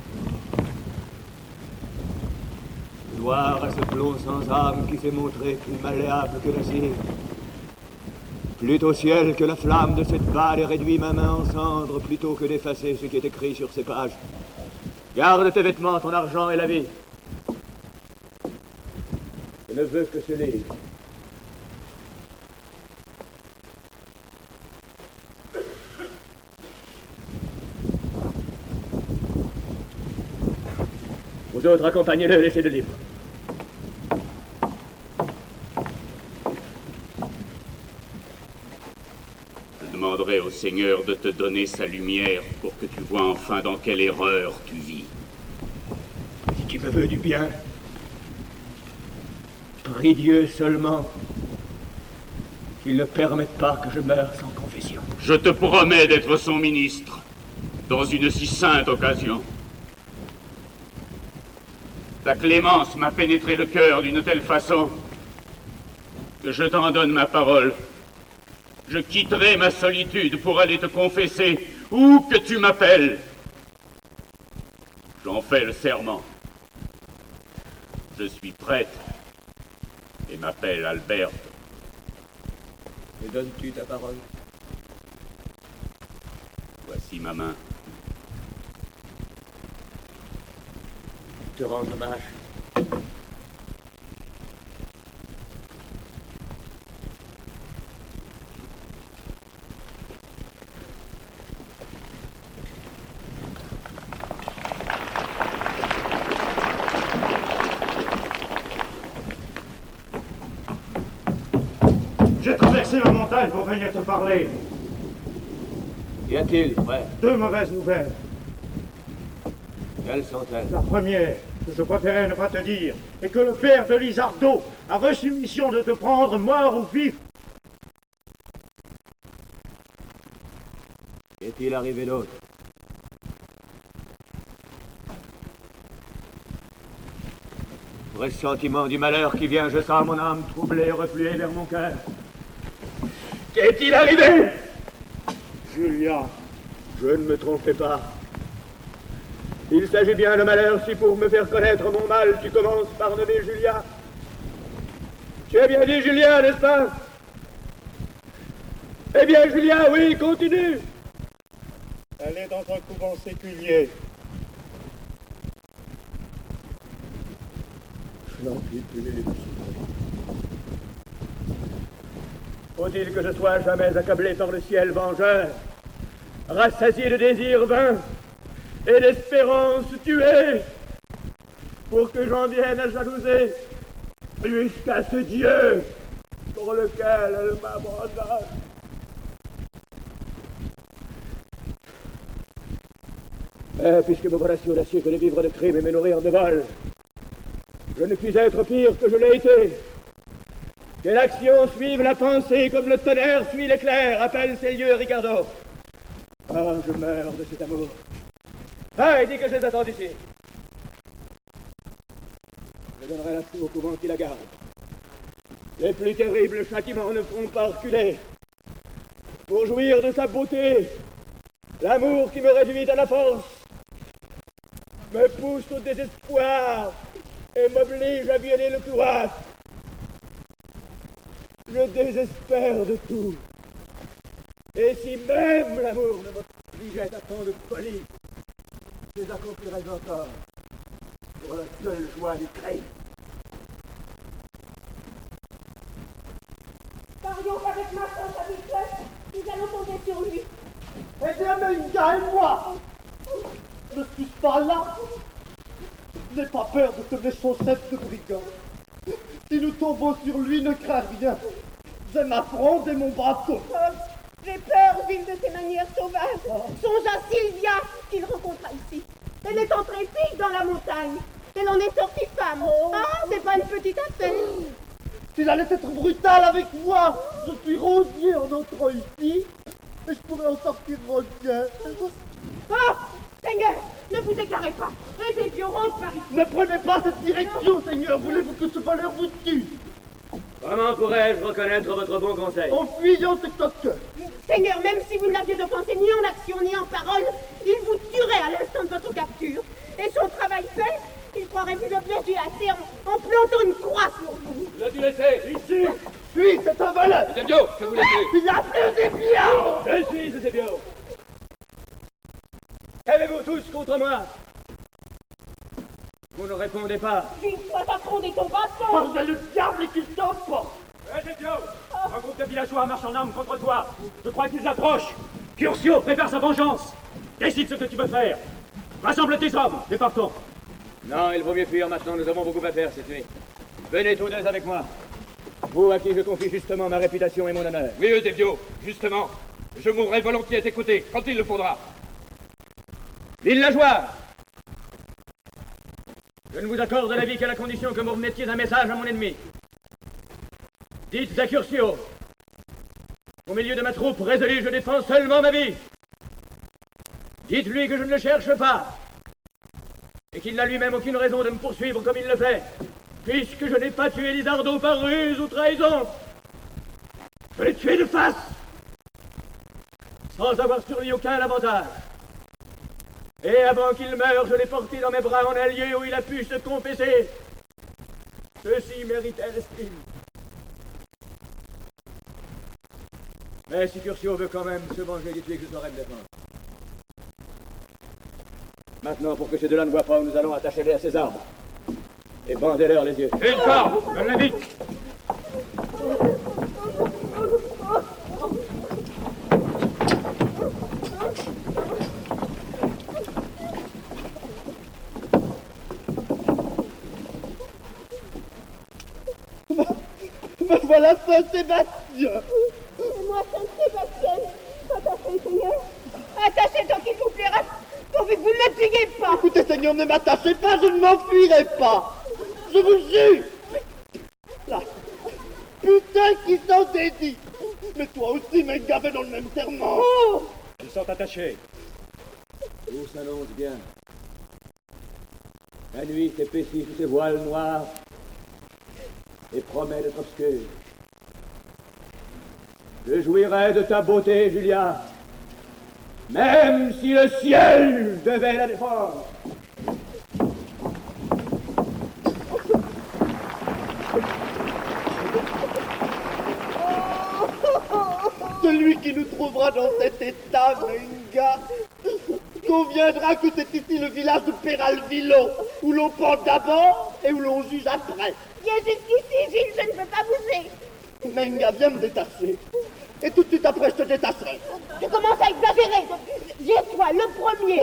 Gloire à ce plomb sans âme qui s'est montré plus malléable que l'acier. Plût au ciel que la flamme de cette balle ait réduit ma main en cendres plutôt que d'effacer ce qui est écrit sur ces pages. Garde tes vêtements, ton argent et la vie. Je ne veux que ce livre. Vous autres, accompagnez-le, laissez le livre. Je demanderai au Seigneur de te donner sa lumière pour que tu vois enfin dans quelle erreur tu vis. Si tu me veux du bien, prie Dieu seulement qu'il ne permette pas que je meure sans confession. Je te promets d'être son ministre dans une si sainte occasion. Ta clémence m'a pénétré le cœur d'une telle façon que je t'en donne ma parole. Je quitterai ma solitude pour aller te confesser où que tu m'appelles. J'en fais le serment. Je suis prêtre et m'appelle Alberto. Me donnes-tu ta parole? Voici ma main. Je te rends hommage. J'ai traversé la montagne pour venir te parler. Qu'y a-t-il, frère? Deux mauvaises nouvelles. Quelles sont-elles? La première, que je préférais ne pas te dire, est que le père de Lizardo a reçu mission de te prendre mort ou vif. Qu'est-il arrivé d'autre? Pressentiment du malheur qui vient, je sens mon âme troublée refluer vers mon cœur. Qu'est-il arrivé? Julia, je ne me trompais pas. Il s'agit bien de malheur si pour me faire connaître mon mal, tu commences par nommer Julia. Tu as bien dit Julia, n'est-ce pas? Eh bien, Julia, oui, continue. Elle est dans un couvent séculier. Je n'en puis plus. Faut-il que je sois jamais accablé par le ciel vengeur, rassasié de désirs vains et d'espérances tuées, pour que j'en vienne à jalouser jusqu'à ce Dieu pour lequel elle m'abandonne? Mais puisque me voilà si audacieux que de vivre de crime et me nourrir de vol, je ne puis être pire que je l'ai été. Que l'action suive la pensée comme le tonnerre suit l'éclair, appelle ces lieux Ricardo. Ah, je meurs de cet amour. Ah, et dis que je les attends ici. Je donnerai la fille au couvent qui la garde. Les plus terribles châtiments ne feront pas reculer. Pour jouir de sa beauté, l'amour qui me réduit à la force me pousse au désespoir et m'oblige à violer le courage. Je désespère de tout. Et si même l'amour ne m'obligeait à tant de folie, je les accomplirais encore pour la seule joie du crime. Parions qu'avec ma chance habituelle, nous allons tomber sur lui. Eh bien, Menga et moi, ne suis pas là. N'aie pas peur de ce méchant chef de brigand. Si nous tombons sur lui, ne crains rien. J'ai ma fronde et mon bateau. Oh, j'ai peur d'une de ses manières sauvages. Oh. Songe à Sylvia qu'il rencontra ici. Elle est entrée fille dans la montagne. Elle en est sortie femme. Oh. Ah, c'est pas une petite affaire. S'il allait être brutal avec moi, je suis rosier en entrant ici, et je pourrais en sortir rosier. Oh, Seigneur, ne vous égarez pas. Les épions rentrent par ici. Ne prenez pas cette direction, Seigneur. Voulez-vous que ce voleur vous tue? Comment pourrais-je reconnaître votre bon conseil? En fuyant ce coquin. Seigneur, même si vous n'aviez offensé ni en action ni en parole, il vous tuerait à l'instant de votre capture. Et son travail fait, il croirait vous obliger à terme en plantant une croix sur vous. Je l'ai dû laisser. Ici. Fuis, c'est un voleur. Eusebio, que vous laissez. Il a fait Eusebio. Je suis Eusebio. Qu'avez-vous tous contre moi? Vous ne répondez pas. Qu'il soit affronté ton bâton. Parce que le diable qui t'emporte. Eusebio, un groupe de villageois marche en armes contre toi. Je crois qu'ils approchent. Curcio prépare sa vengeance. Décide ce que tu veux faire. Rassemble tes hommes et partons. Non, il vaut mieux fuir maintenant. Nous avons beaucoup à faire cette nuit. Venez tous deux avec moi. Vous à qui je confie justement ma réputation et mon honneur. Oui, Eusebio, justement. Je mourrai volontiers à tes côtés, quand il le faudra. Villageois, je ne vous accorde la vie qu'à la condition que vous remettiez un message à mon ennemi. Dites à Curcio, au milieu de ma troupe résolue, je défends seulement ma vie. Dites-lui que je ne le cherche pas, et qu'il n'a lui-même aucune raison de me poursuivre comme il le fait, puisque je n'ai pas tué Lizardo par ruse ou trahison. Je l'ai tué de face, sans avoir sur lui aucun avantage. Et avant qu'il meure, je l'ai porté dans mes bras en un lieu où il a pu se confesser. Ceci méritait l'estime. Mais si Curcio veut quand même se venger, dites-lui que je saurai me défendre. Maintenant, pour que ces deux-là ne voient pas où nous allons, attacher-les à ces arbres. Et bandez-leur les yeux. Et le corps, je l'indique. Me voilà Saint-Sébastien. Et moi, Saint-Sébastien, attachez, Seigneur. Attachez tant qu'il vous plaira, pourvu que vous ne me tuiez pas. Écoutez, Seigneur, ne m'attachez pas, je ne m'enfuirai pas. Je vous jure. Là. Putain qui s'en dédie. Mais toi aussi, mes gars, dans le même serment. Oh. Ils sont attachés. Tout s'annonce bien. La nuit s'épaissit sous ses voiles noirs. et promet d'être obscur. Je jouirai de ta beauté, Julia, même si le ciel devait la défendre. Celui qui nous trouvera dans cet état, Menga, conviendra que c'est ici le village de Peralvillo, où l'on pend d'abord et où l'on juge après. Viens jusqu'ici, Gilles, je ne peux pas bouger. Menga, viens me détacher. Et tout de suite après, je te détacherai. Tu commences à exagérer. Viens, toi, le premier.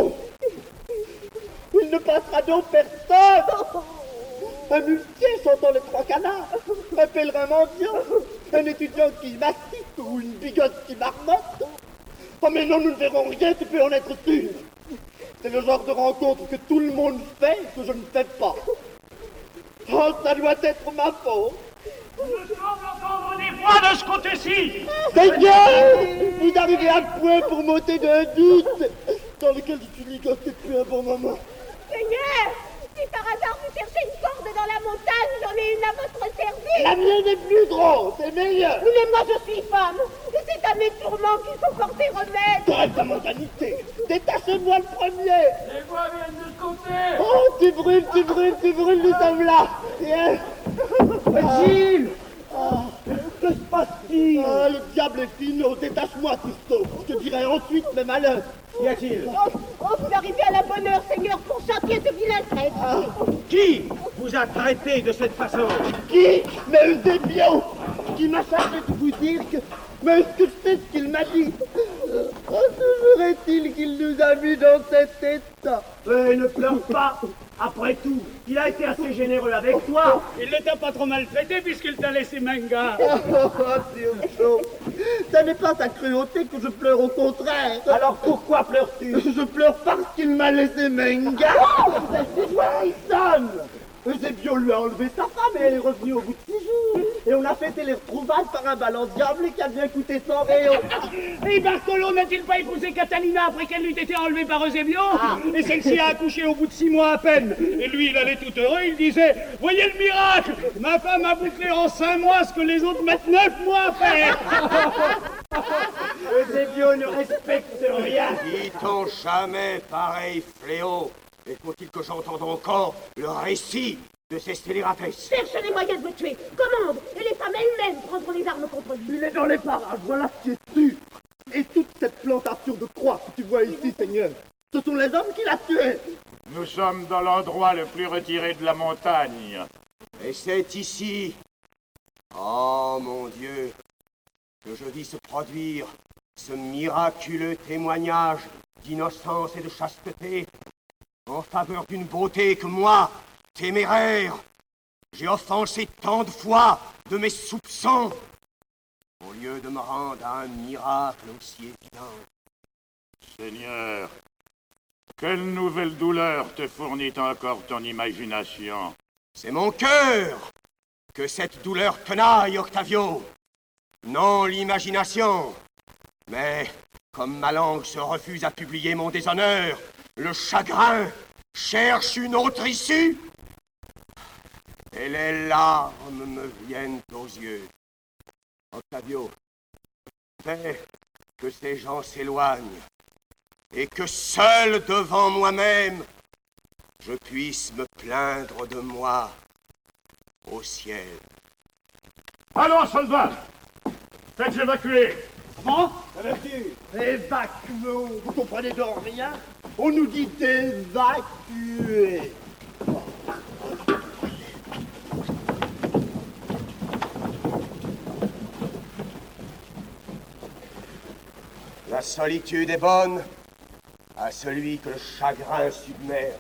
Il ne passera donc personne. Un muletier chantant les trois canards, un pèlerin mendiant, un étudiant qui mastique ou une bigote qui marmotte. Oh mais non, nous ne verrons rien, tu peux en être sûr. C'est le genre de rencontre que tout le monde fait, que je ne fais pas. Oh, ça doit être ma faute. Je semble entendre des voix de ce côté-ci. Seigneur, vous arrivez à point pour m'ôter d'un doute dans lequel je suis ligoté depuis un bon moment. Seigneur, si par hasard vous cherchez une corde dans la montagne, j'en ai une à votre service. La mienne est plus drôle, c'est meilleur. Oui, mais moi je suis femme. Et c'est à mes tourments qu'il faut porter remède. Trêve de mondanité. Détachez-moi le premier. Les voix viennent de ce côté. Oh, tu brûles, tu brûles, tu brûles, nous sommes là. Viens. Mais Gilles, Ah, que se passe-t-il? Ah, le diable est finot. Détache-moi, Cousteau. Je te dirai ensuite mes malheurs. Qu'y a-t-il? Oh, oh, vous arrivez à la bonne heure, Seigneur, pour chantier de vilain traître. Ah. Qui vous a traité de cette façon? Qui? Mais Eusebio, qui m'a chargé de vous dire que... Mais est-ce que je sais ce qu'il m'a dit? Oh, toujours est-il qu'il nous a mis dans cet état. Euh, ne pleure pas. Après tout, il a été assez généreux avec toi. Il ne t'a pas trop maltraité puisqu'il t'a laissé Menga. Oh, Turco, ça n'est pas sa cruauté que je pleure, au contraire. Alors pourquoi pleures-tu? Je pleure parce qu'il m'a laissé Menga. Voilà, il sonne. Eusebio lui a enlevé sa femme et elle est revenue au bout de six jours. Et on a fêté les retrouvailles par un bal en diable qui a bien coûté cent réaux. Et Bartolo n'a-t-il pas épousé Catalina après qu'elle eût été enlevée par Eusebio? Ah. Et celle-ci a accouché au bout de six mois à peine. Et lui, il allait tout heureux, il disait « Voyez le miracle! Ma femme a bouclé en cinq mois ce que les autres mettent neuf mois à faire !» Eusebio ne respecte rien. Dit-on jamais pareil fléau? Et faut-il que j'entende encore le récit de ces scélératesses? Cherche les moyens de me tuer. Commande. Et les femmes elles-mêmes prendront les armes contre lui. Il est dans les parages, voilà ce qui est sûr. Et toute cette plantation de croix que tu vois ici, Seigneur, ce sont les hommes qui l'a tué. Nous sommes dans l'endroit le plus retiré de la montagne. Et c'est ici, oh mon Dieu, que je vis se produire ce miraculeux témoignage d'innocence et de chasteté en faveur d'une beauté que moi, téméraire, j'ai offensé tant de fois de mes soupçons, au lieu de me rendre à un miracle aussi évident. Seigneur, quelle nouvelle douleur te fournit encore ton imagination? C'est mon cœur que cette douleur tenaille, Octavio. Non l'imagination, mais comme ma langue se refuse à publier mon déshonneur, le chagrin cherche une autre issue. Et les larmes me viennent aux yeux. Octavio, fais que ces gens s'éloignent et que seul devant moi-même, je puisse me plaindre de moi au ciel. Allons, soldats! Faites évacuer! Comment? Évacuons. Vous comprenez donc rien? On nous dit d'évacuer. La solitude est bonne à celui que le chagrin submerge.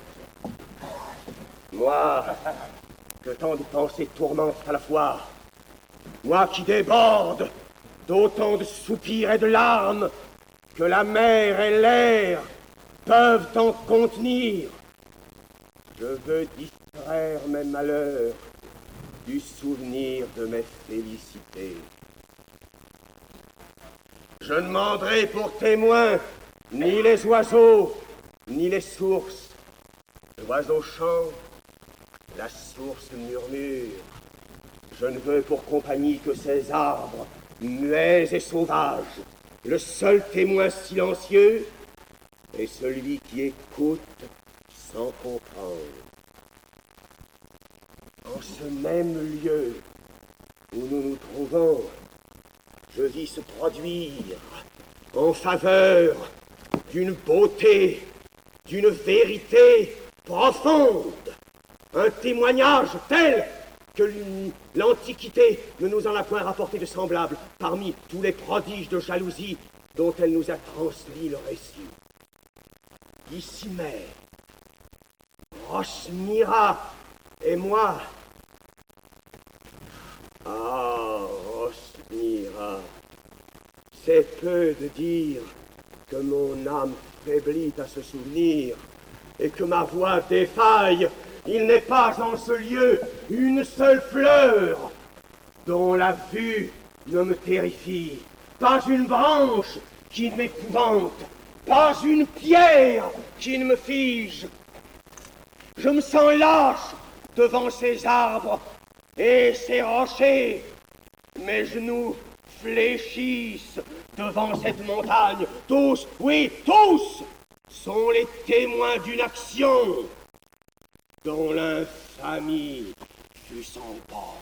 Moi, que tant de pensées tourmentent à la fois, moi qui déborde d'autant de soupirs et de larmes que la mer et l'air peuvent en contenir, je veux distraire mes malheurs du souvenir de mes félicités. Je ne demanderai pour témoins ni les oiseaux, ni les sources. L'oiseau chante, la source murmure. Je ne veux pour compagnie que ces arbres, muets et sauvages. Le seul témoin silencieux est celui qui écoute sans comprendre. En ce même lieu où nous nous trouvons, je vis se produire en faveur d'une beauté, d'une vérité profonde, un témoignage tel que l'Antiquité ne nous en a point rapporté de semblable parmi tous les prodiges de jalousie dont elle nous a transmis le récit. Ici même, Rosmira et moi. Ah, Rosmira, c'est peu de dire que mon âme faiblit à ce souvenir et que ma voix défaille. Il n'est pas en ce lieu une seule fleur dont la vue ne me terrifie, pas une branche qui ne m'épouvante, pas une pierre qui ne me fige. Je me sens lâche devant ces arbres et ces rochers. Mes genoux fléchissent devant cette montagne. Tous, oui, tous, sont les témoins d'une action dont l'infamie fut sans bord.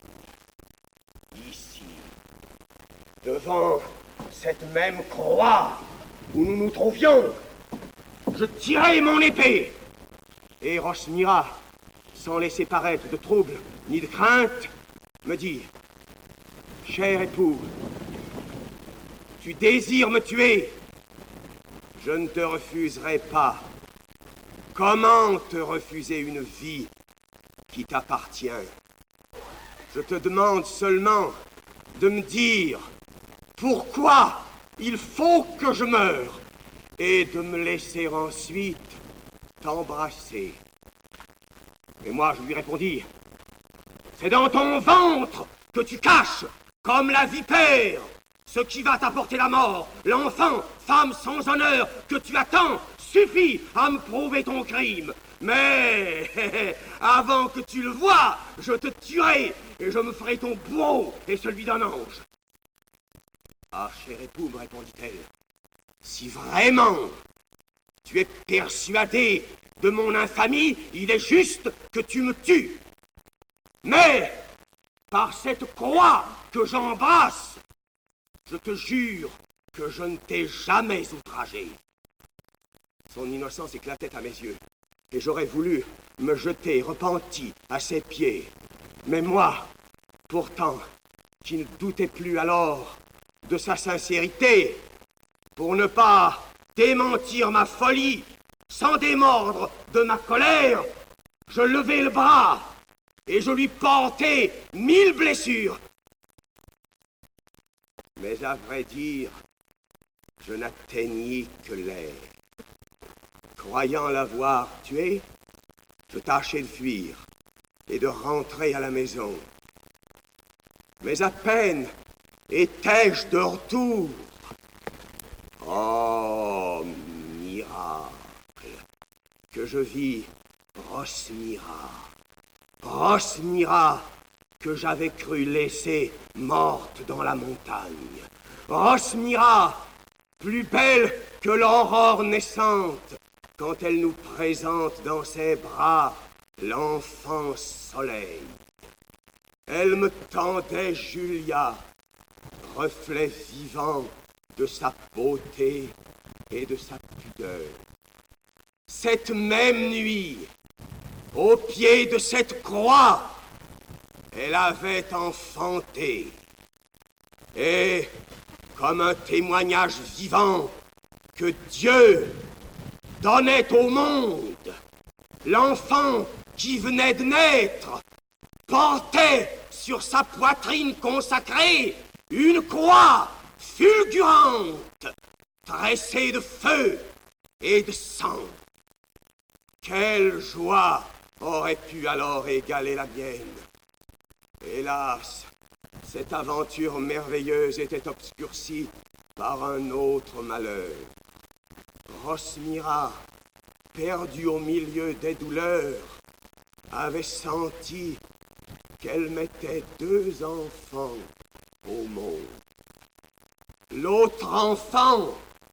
Ici, devant cette même croix où nous nous trouvions, je tirai mon épée, et Rosmira, sans laisser paraître de trouble ni de crainte, me dit: Cher époux, tu désires me tuer, je ne te refuserai pas. Comment te refuser une vie qui t'appartient? Je te demande seulement de me dire pourquoi il faut que je meure et de me laisser ensuite t'embrasser. Et moi, je lui répondis: c'est dans ton ventre que tu caches, comme la vipère, ce qui va t'apporter la mort. L'enfant, femme sans honneur, que tu attends, suffit à me prouver ton crime. Mais avant que tu le vois, je te tuerai et je me ferai ton bourreau et celui d'un ange. Ah, cher époux, me répondit-elle, si vraiment tu es persuadé de mon infamie, il est juste que tu me tues. Mais par cette croix que j'embrasse, je te jure que je ne t'ai jamais outragé. Son innocence éclatait à mes yeux, et j'aurais voulu me jeter repenti à ses pieds. Mais moi, pourtant, qui ne doutais plus alors de sa sincérité, pour ne pas démentir ma folie, sans démordre de ma colère, je levai le bras et je lui portai mille blessures. Mais à vrai dire, je n'atteignis que l'air. Croyant l'avoir tué, je tâchai de fuir et de rentrer à la maison. Mais à peine étais-je de retour. Oh, miracle, que je vis Rosmira. Rosmira, que j'avais cru laisser morte dans la montagne. Rosmira, plus belle que l'aurore naissante, quand elle nous présente dans ses bras l'enfant soleil. Elle me tendait Julia, reflet vivant de sa beauté et de sa pudeur. Cette même nuit, au pied de cette croix, elle avait enfanté. Et, comme un témoignage vivant que Dieu donnait au monde, l'enfant qui venait de naître portait sur sa poitrine consacrée une croix fulgurante, tressée de feu et de sang. Quelle joie aurait pu alors égaler la mienne? Hélas, cette aventure merveilleuse était obscurcie par un autre malheur. Rosmira, perdue au milieu des douleurs, avait senti qu'elle mettait deux enfants au monde. L'autre enfant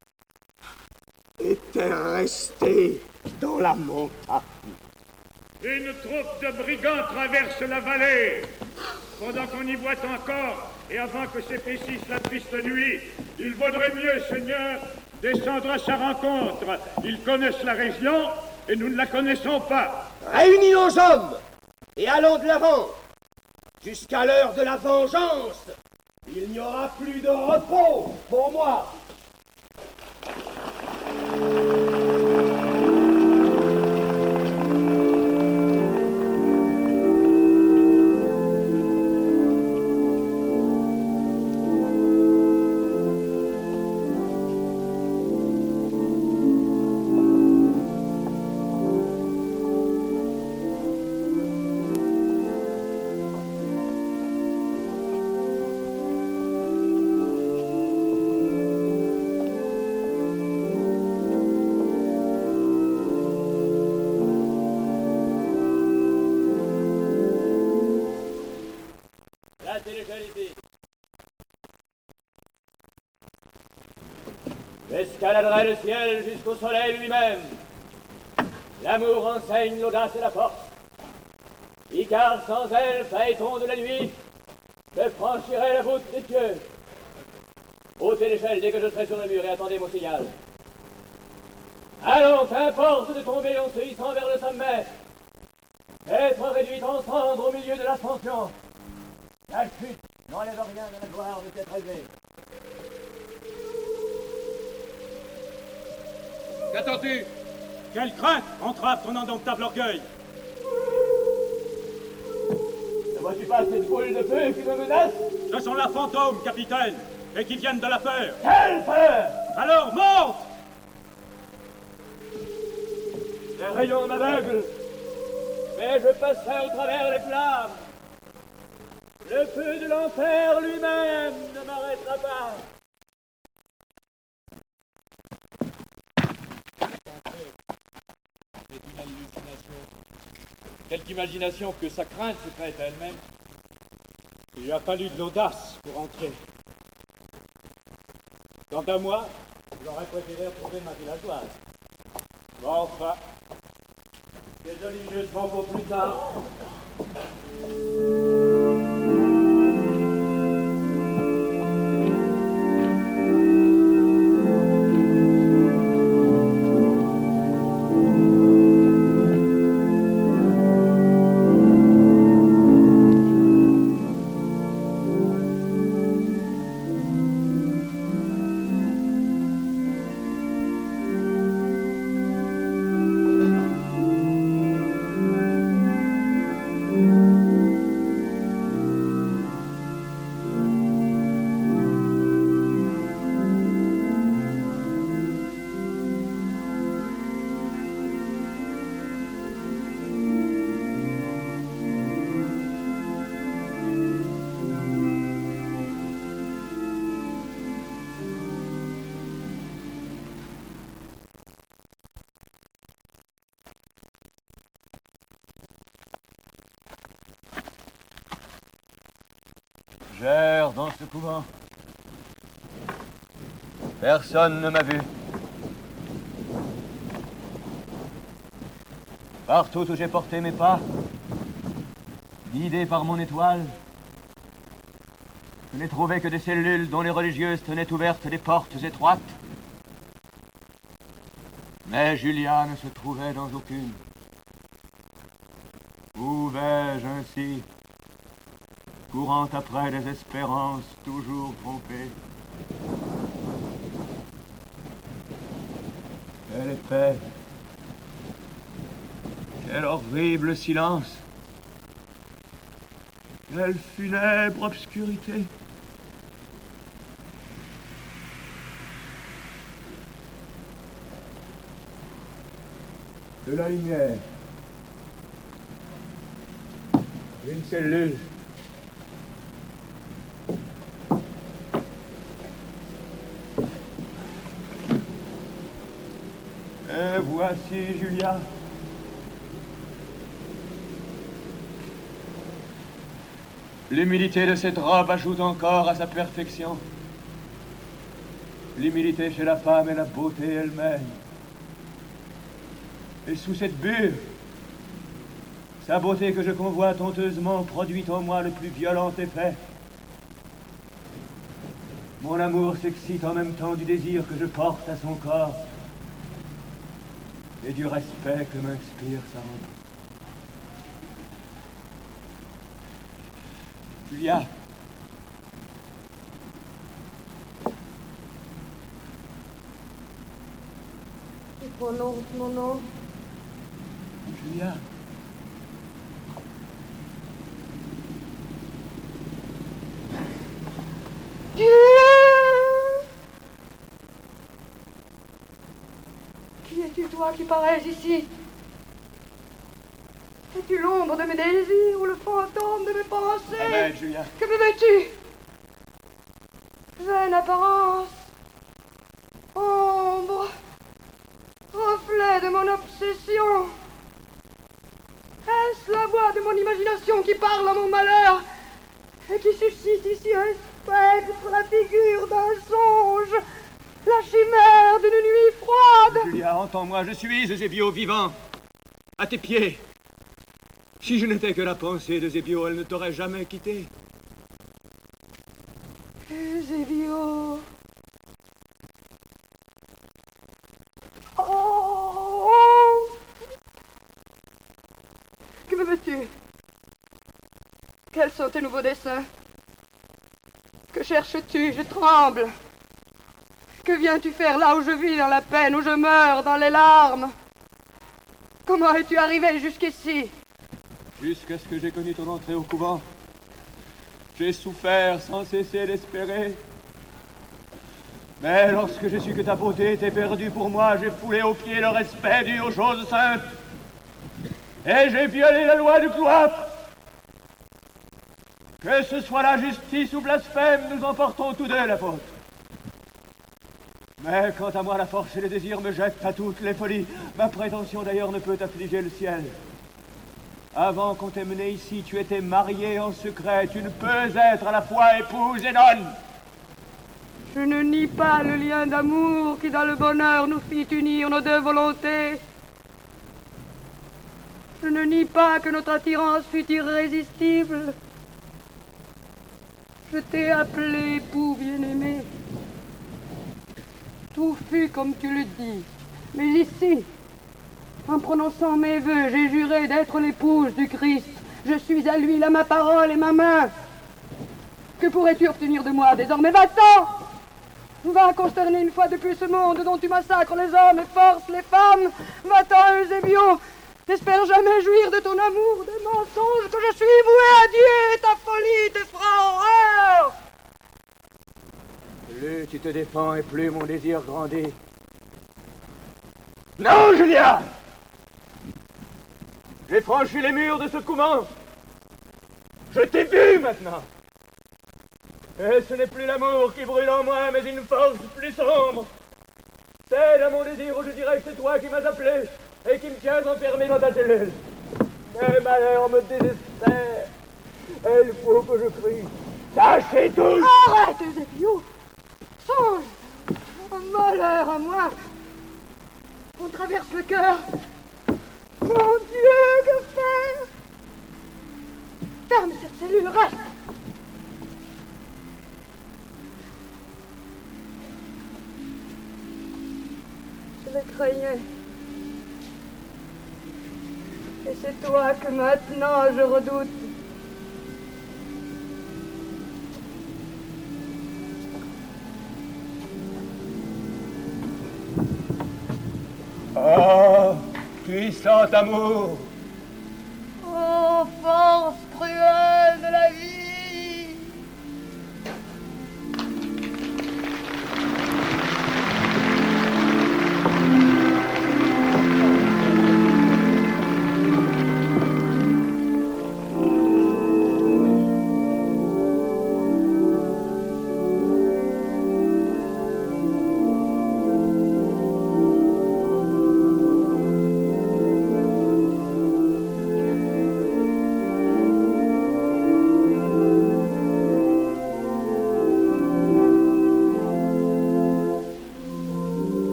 était resté dans la montagne. Une troupe de brigands traverse la vallée. Pendant qu'on y voit encore, et avant que s'épaississe la triste nuit, il vaudrait mieux, Seigneur, descendre à sa rencontre. Ils connaissent la région, et nous ne la connaissons pas. Réunis nos hommes, et allons de l'avant. Jusqu'à l'heure de la vengeance, il n'y aura plus de repos pour moi. J'escaladerai le ciel jusqu'au soleil lui-même. L'amour enseigne l'audace et la force. Icare sans elle, phaéton de la nuit, je franchirai la voûte des cieux. Ôtez l'échelle dès que je serai sur le mur et attendez mon signal. Allons, qu'importe de tomber en se hissant vers le sommet. Être réduit en cendres au milieu de l'ascension. La chute n'enlève rien de la gloire de s'être élevé. Qu'attends-tu? Quelle crainte entrave ton indomptable orgueil? Ne vois-tu pas cette boule de feu qui me menace? Ce sont leurs fantômes, capitaine, et qui viennent de la peur. Quelle peur? Alors, monte! Les rayons m'aveuglent, mais je passerai au travers les flammes. Le feu de l'enfer lui-même ne m'arrêtera pas. C'est une hallucination. Quelque imagination que sa crainte secrète à elle-même. Il lui a fallu de l'audace pour entrer. Quant à moi, j'aurais préféré retrouver ma villageoise. Bon, enfin, désolé, je se vends pour plus tard. J'erre dans ce couvent. Personne ne m'a vu. Partout où j'ai porté mes pas, guidé par mon étoile, je n'ai trouvé que des cellules dont les religieuses tenaient ouvertes des portes étroites. Mais Julia ne se trouvait dans aucune. Où vais-je ainsi, courant après des espérances toujours trompées? Quelle épée! Quel horrible silence! Quelle funèbre obscurité! De la lumière. Une cellule. Et voici Julia. L'humilité de cette robe ajoute encore à sa perfection. L'humilité chez la femme est la beauté elle-même. Et sous cette bure, sa beauté que je convoite honteusement produit en moi le plus violent effet. Mon amour s'excite en même temps du désir que je porte à son corps et du respect que m'inspire sa robe. Julia. Tu prononces mon nom. Julia. Dieu! Qui es-tu, toi, qui parais ici? Es-tu l'ombre de mes désirs ou le fantôme de mes pensées? Amen, Julia. Que me veux-tu? Vaine apparence, ombre, reflet de mon obsession. Est-ce la voix de mon imagination qui parle à mon malheur et qui suscite ici un spectre, la figure d'un songe, la chimère d'une nuit froide? Julia, entends-moi, je suis Eusebio vivant, à tes pieds. Si je n'étais que la pensée d'Eusebio, elle ne t'aurait jamais quitté. Eusebio. Oh! Que me veux-tu? Quels sont tes nouveaux desseins? Que cherches-tu? Je tremble. Que viens-tu faire là où je vis dans la peine, où je meurs dans les larmes? Comment es-tu arrivé jusqu'ici? Jusqu'à ce que j'ai connu ton entrée au couvent, j'ai souffert sans cesser d'espérer. Mais lorsque j'ai su que ta beauté était perdue pour moi, j'ai foulé aux pieds le respect dû aux choses saintes. Et j'ai violé la loi du cloître. Que ce soit la justice ou blasphème, nous en portons tous deux la faute. Mais quant à moi, la force et le désir me jettent à toutes les folies. Ma prétention d'ailleurs ne peut affliger le ciel. Avant qu'on t'ait mené ici, tu étais mariée en secret. Tu ne peux être à la fois épouse et nonne. Je ne nie pas le lien d'amour qui, dans le bonheur, nous fit unir nos deux volontés. Je ne nie pas que notre attirance fut irrésistible. Je t'ai appelé époux bien-aimé. Tout fut comme tu le dis. Mais ici, en prononçant mes vœux, j'ai juré d'être l'épouse du Christ. Je suis à lui là ma parole et ma main. Que pourrais-tu obtenir de moi désormais? Va-t'en! Va consterner une fois de plus ce monde dont tu massacres les hommes et forces les femmes. Va-t'en, Eusebio! N'espère jamais jouir de ton amour, des mensonges, que je suis voué à Dieu et ta folie te fera horreur! Plus tu te défends et plus mon désir grandit. Non, Julia! J'ai franchi les murs de ce couvent. Je t'ai vu maintenant. Et ce n'est plus l'amour qui brûle en moi, mais une force plus sombre. C'est à mon désir où je dirais que c'est toi qui m'as appelé et qui me tiens enfermé dans ta cellule. Mes malheurs me désespèrent. Et il faut que je crie. Tâchez tous! Arrête, Eusebio! Songe! Un malheur à moi! On traverse le cœur! Mon Dieu, que faire? Ferme cette cellule, reste! Je le craignais. Et c'est toi que maintenant je redoute. Oh, puissant amour! Oh, force cruelle de la vie!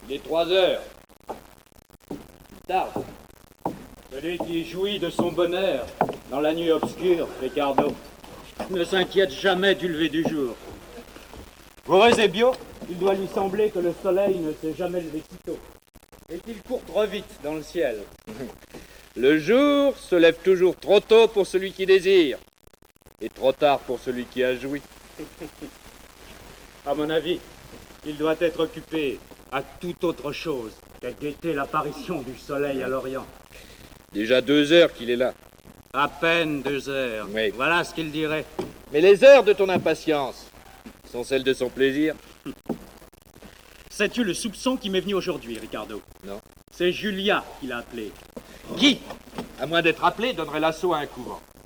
Il est trois heures. Tard. Celui qui jouit de son bonheur dans la nuit obscure, Ricardo, ne s'inquiète jamais du lever du jour. Pour Eusebio, il doit lui sembler que le soleil ne s'est jamais levé si tôt et qu'il court trop vite dans le ciel. Le jour se lève toujours trop tôt pour celui qui désire et trop tard pour celui qui a joui. À mon avis, il doit être occupé à toute autre chose qu'à guetter l'apparition du soleil à l'Orient. Déjà deux heures qu'il est là. À peine deux heures. Oui. Voilà ce qu'il dirait. Mais les heures de ton impatience sont celles de son plaisir. Sais-tu le soupçon qui m'est venu aujourd'hui, Ricardo? Non. C'est Julia qui l'a appelé. Qui, à moins d'être appelé, donnerait l'assaut à un couvent?